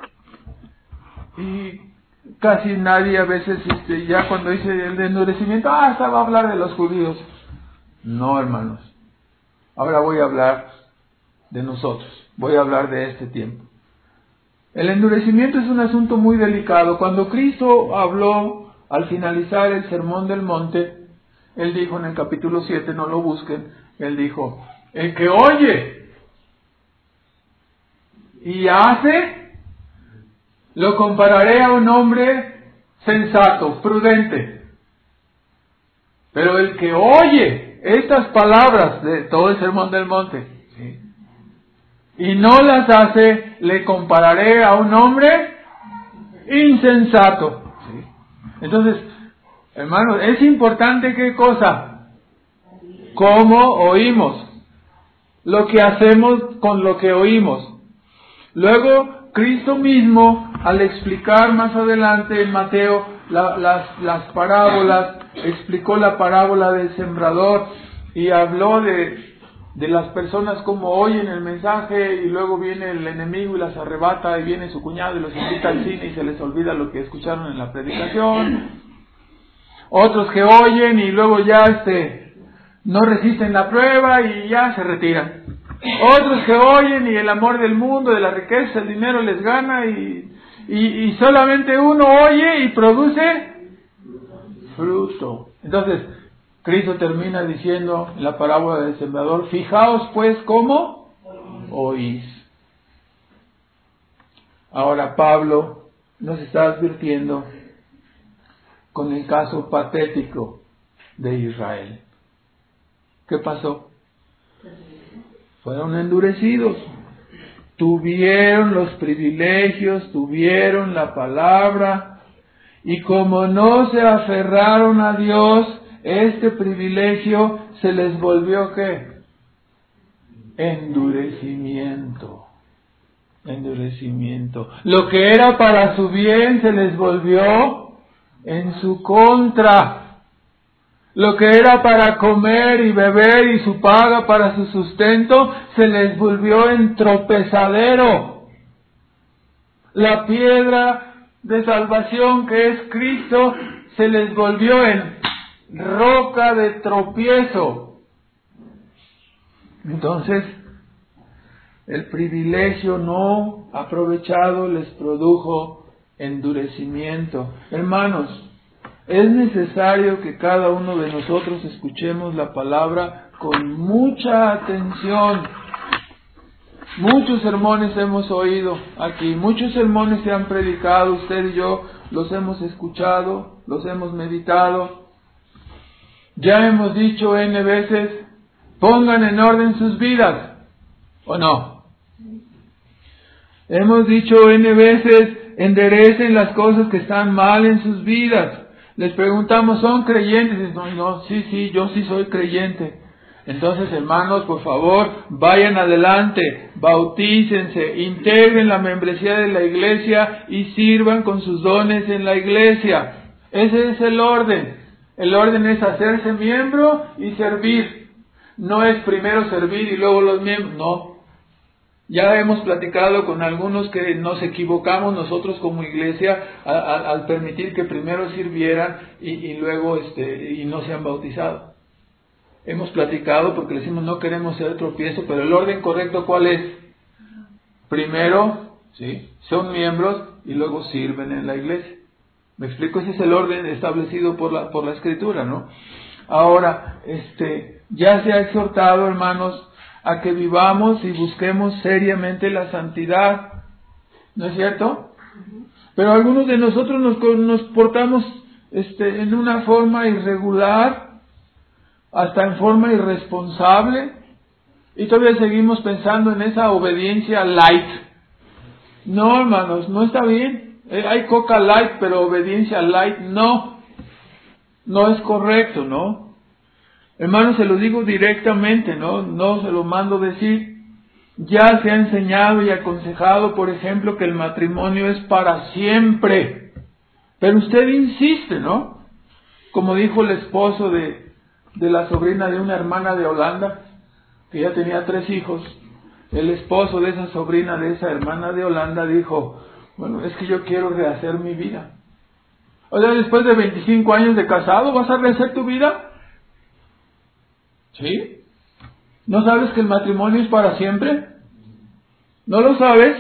Y casi nadie a veces, este, ya cuando dice el endurecimiento, ah, hasta va a hablar de los judíos. No, hermanos. Ahora voy a hablar de nosotros, voy a hablar de este tiempo. El endurecimiento es un asunto muy delicado. Cuando Cristo habló al finalizar el Sermón del Monte, Él dijo en el capítulo siete, no lo busquen, Él dijo, el que oye y hace, lo compararé a un hombre sensato, prudente. Pero el que oye estas palabras de todo el Sermón del Monte, ¿sí?, y no las hace, le compararé a un hombre insensato. ¿Sí? Entonces, hermanos, es importante qué cosa, cómo oímos, lo que hacemos con lo que oímos. Luego, Cristo mismo, al explicar más adelante en Mateo la, las, las parábolas, explicó la parábola del sembrador y habló de, de las personas como oyen el mensaje y luego viene el enemigo y las arrebata y viene su cuñado y los invita al cine y se les olvida lo que escucharon en la predicación. Otros que oyen y luego ya este no resisten la prueba y ya se retiran. Otros que oyen y el amor del mundo, de la riqueza, el dinero les gana y, y, y solamente uno oye y produce fruto. Entonces, Cristo termina diciendo en la parábola del sembrador, fijaos pues cómo oís. Ahora Pablo nos está advirtiendo con el caso patético de Israel. ¿Qué pasó? Fueron endurecidos, tuvieron los privilegios, tuvieron la palabra, y como no se aferraron a Dios, este privilegio se les volvió ¿qué? Endurecimiento. Endurecimiento. Lo que era para su bien se les volvió en su contra. Lo que era para comer y beber y su paga para su sustento, se les volvió en tropezadero. La piedra de salvación que es Cristo, se les volvió en roca de tropiezo. Entonces, el privilegio no aprovechado les produjo endurecimiento. Hermanos, es necesario que cada uno de nosotros escuchemos la palabra con mucha atención. Muchos sermones hemos oído aquí, muchos sermones se han predicado, usted y yo los hemos escuchado, los hemos meditado. Ya hemos dicho N veces, pongan en orden sus vidas, ¿o no? Hemos dicho N veces, enderecen las cosas que están mal en sus vidas. Les preguntamos, ¿son creyentes? No, no, sí, sí, yo sí soy creyente. Entonces, hermanos, por favor, vayan adelante, bautícense, integren la membresía de la iglesia y sirvan con sus dones en la iglesia. Ese es el orden. El orden es hacerse miembro y servir. No es primero servir y luego los miembros, no. Ya hemos platicado con algunos que nos equivocamos nosotros como iglesia a, a, al permitir que primero sirvieran y, y luego este y no se han bautizado. Hemos platicado porque le decimos no queremos ser tropiezo, pero el orden correcto ¿cuál es? Primero, sí, son miembros y luego sirven en la iglesia. ¿Me explico? Ese es el orden establecido por la por la Escritura, ¿no? Ahora, este, ya se ha exhortado, hermanos, a que vivamos y busquemos seriamente la santidad, ¿no es cierto? Pero algunos de nosotros nos, nos portamos este, en una forma irregular, hasta en forma irresponsable, y todavía seguimos pensando en esa obediencia light. No, hermanos, no está bien. Hay coca light, pero obediencia light no. No es correcto, ¿no? Hermanos, se lo digo directamente, ¿no? No se lo mando decir. Ya se ha enseñado y aconsejado, por ejemplo, que el matrimonio es para siempre. Pero usted insiste, ¿no? Como dijo el esposo de, de la sobrina de una hermana de Holanda, que ya tenía tres hijos. El esposo de esa sobrina de esa hermana de Holanda dijo, bueno, es que yo quiero rehacer mi vida. O sea, después de veinticinco años de casado, ¿vas a rehacer tu vida? ¿Sí? ¿No sabes que el matrimonio es para siempre? ¿No lo sabes?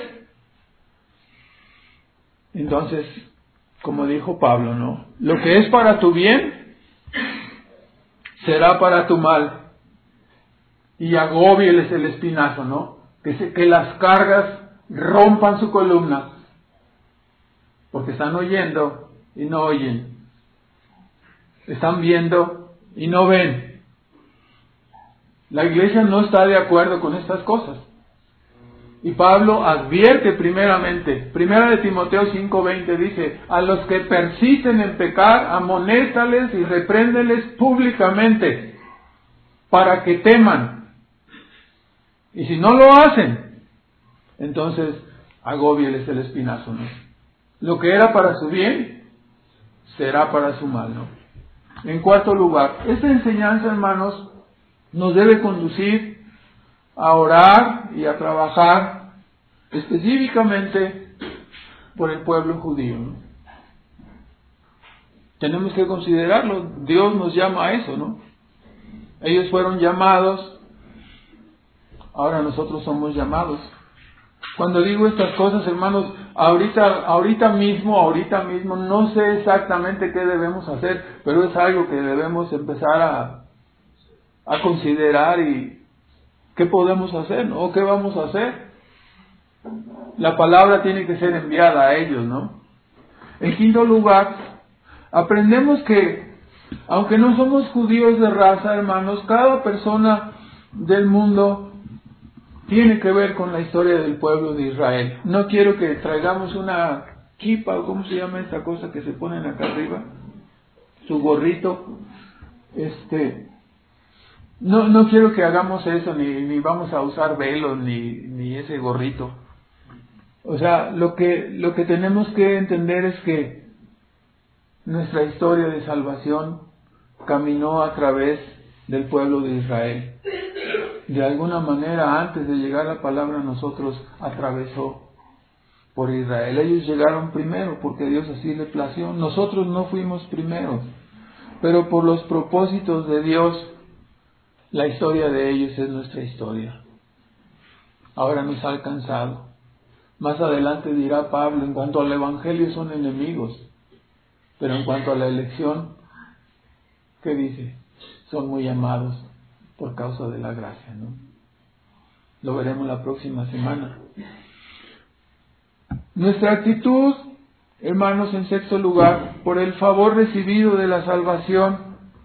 Entonces, como dijo Pablo, ¿no? Lo que es para tu bien, será para tu mal. Y agóbieles el espinazo, ¿no? Que, se, que las cargas rompan su columna. Porque están oyendo y no oyen. Están viendo y no ven. La iglesia no está de acuerdo con estas cosas. Y Pablo advierte primeramente, primera de Timoteo cinco veinte dice, a los que persisten en pecar, amonéstales y repréndeles públicamente, para que teman. Y si no lo hacen, entonces agóbieles el espinazo, ¿no? Lo que era para su bien, será para su mal, ¿no? En cuarto lugar, esta enseñanza, hermanos, nos debe conducir a orar y a trabajar específicamente por el pueblo judío, ¿no? Tenemos que considerarlo. Dios nos llama a eso, ¿no? Ellos fueron llamados, ahora nosotros somos llamados. Cuando digo estas cosas, hermanos, ahorita, ahorita mismo, ahorita mismo, no sé exactamente qué debemos hacer, pero es algo que debemos empezar a a considerar y qué podemos hacer, ¿no? ¿O qué vamos a hacer? La palabra tiene que ser enviada a ellos, ¿no? En quinto lugar, aprendemos que, aunque no somos judíos de raza, hermanos, cada persona del mundo tiene que ver con la historia del pueblo de Israel. No quiero que traigamos una kipa, o cómo se llama esta cosa que se ponen acá arriba, su gorrito, este... No, no quiero que hagamos eso, ni, ni vamos a usar velos, ni, ni ese gorrito. O sea, lo que, lo que tenemos que entender es que nuestra historia de salvación caminó a través del pueblo de Israel. De alguna manera, antes de llegar la palabra, nosotros atravesó. por Israel. Ellos llegaron primero porque Dios así le plació. Nosotros no fuimos primeros, pero por los propósitos de Dios, la historia de ellos es nuestra historia. Ahora nos ha alcanzado. Más adelante dirá Pablo, en cuanto al Evangelio son enemigos, pero en cuanto a la elección, ¿qué dice? Son muy amados por causa de la gracia, ¿no? Lo veremos la próxima semana. Nuestra actitud, hermanos, en sexto lugar, por el favor recibido de la salvación.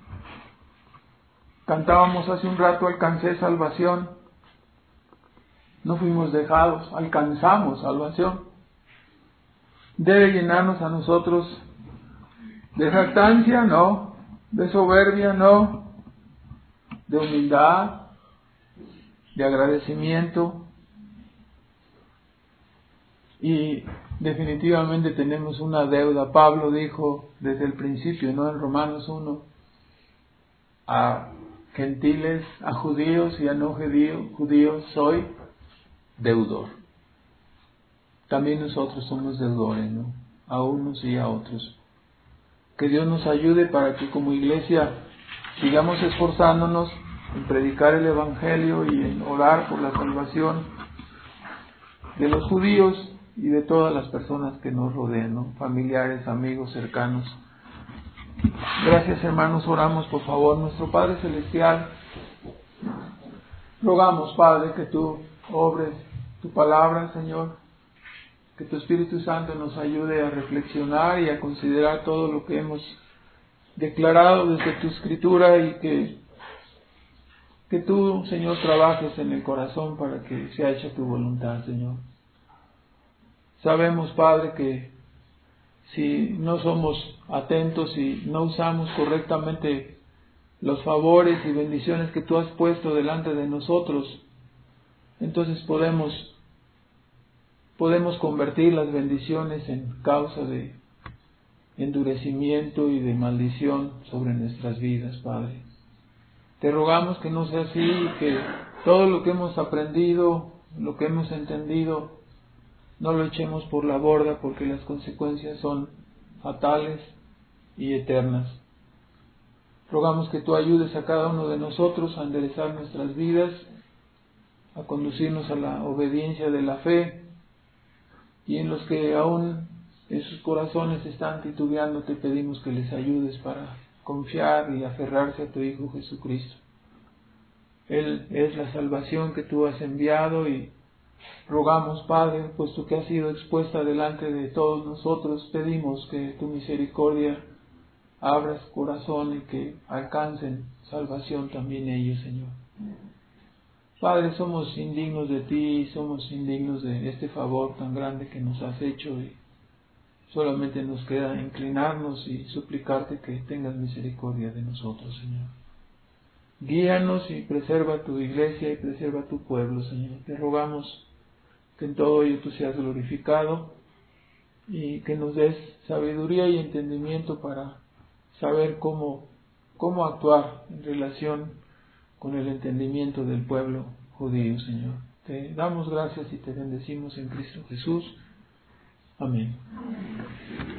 Cantábamos hace un rato, alcancé salvación. No fuimos dejados, alcanzamos salvación. Debe llenarnos a nosotros de jactancia, no, de soberbia, no, de humildad, de agradecimiento. Y definitivamente tenemos una deuda. Pablo dijo desde el principio, ¿no? En Romanos uno, a gentiles, a judíos y a no judíos, soy deudor. También nosotros somos deudores, ¿no? A unos y a otros. Que Dios nos ayude para que como iglesia sigamos esforzándonos en predicar el Evangelio y en orar por la salvación de los judíos y de todas las personas que nos rodean, ¿no? Familiares, amigos, cercanos. Gracias, hermanos, oramos por favor. Nuestro Padre Celestial, rogamos, Padre, que tú obres tu palabra, Señor, que tu Espíritu Santo nos ayude a reflexionar y a considerar todo lo que hemos declarado desde tu Escritura y que, que tú, Señor, trabajes en el corazón para que sea hecha tu voluntad, Señor. Sabemos, Padre, que si no somos atentos y no usamos correctamente los favores y bendiciones que tú has puesto delante de nosotros, entonces podemos, podemos convertir las bendiciones en causa de endurecimiento y de maldición sobre nuestras vidas, Padre. Te rogamos que no sea así y que todo lo que hemos aprendido, lo que hemos entendido, no lo echemos por la borda, porque las consecuencias son fatales y eternas. Rogamos que tú ayudes a cada uno de nosotros a enderezar nuestras vidas, a conducirnos a la obediencia de la fe, y en los que aún en sus corazones están titubeando, te pedimos que les ayudes para confiar y aferrarse a tu Hijo Jesucristo. Él es la salvación que tú has enviado y rogamos, Padre, puesto que ha sido expuesta delante de todos nosotros, pedimos que tu misericordia abra su corazón y que alcancen salvación también ellos, Señor. Padre, somos indignos de ti, somos indignos de este favor tan grande que nos has hecho y solamente nos queda inclinarnos y suplicarte que tengas misericordia de nosotros, Señor. Guíanos y preserva tu iglesia y preserva tu pueblo, Señor. Te rogamos que en todo ello tú seas glorificado y que nos des sabiduría y entendimiento para saber cómo, cómo actuar en relación con el entendimiento del pueblo judío, Señor. Te damos gracias y te bendecimos en Cristo Jesús. Amén.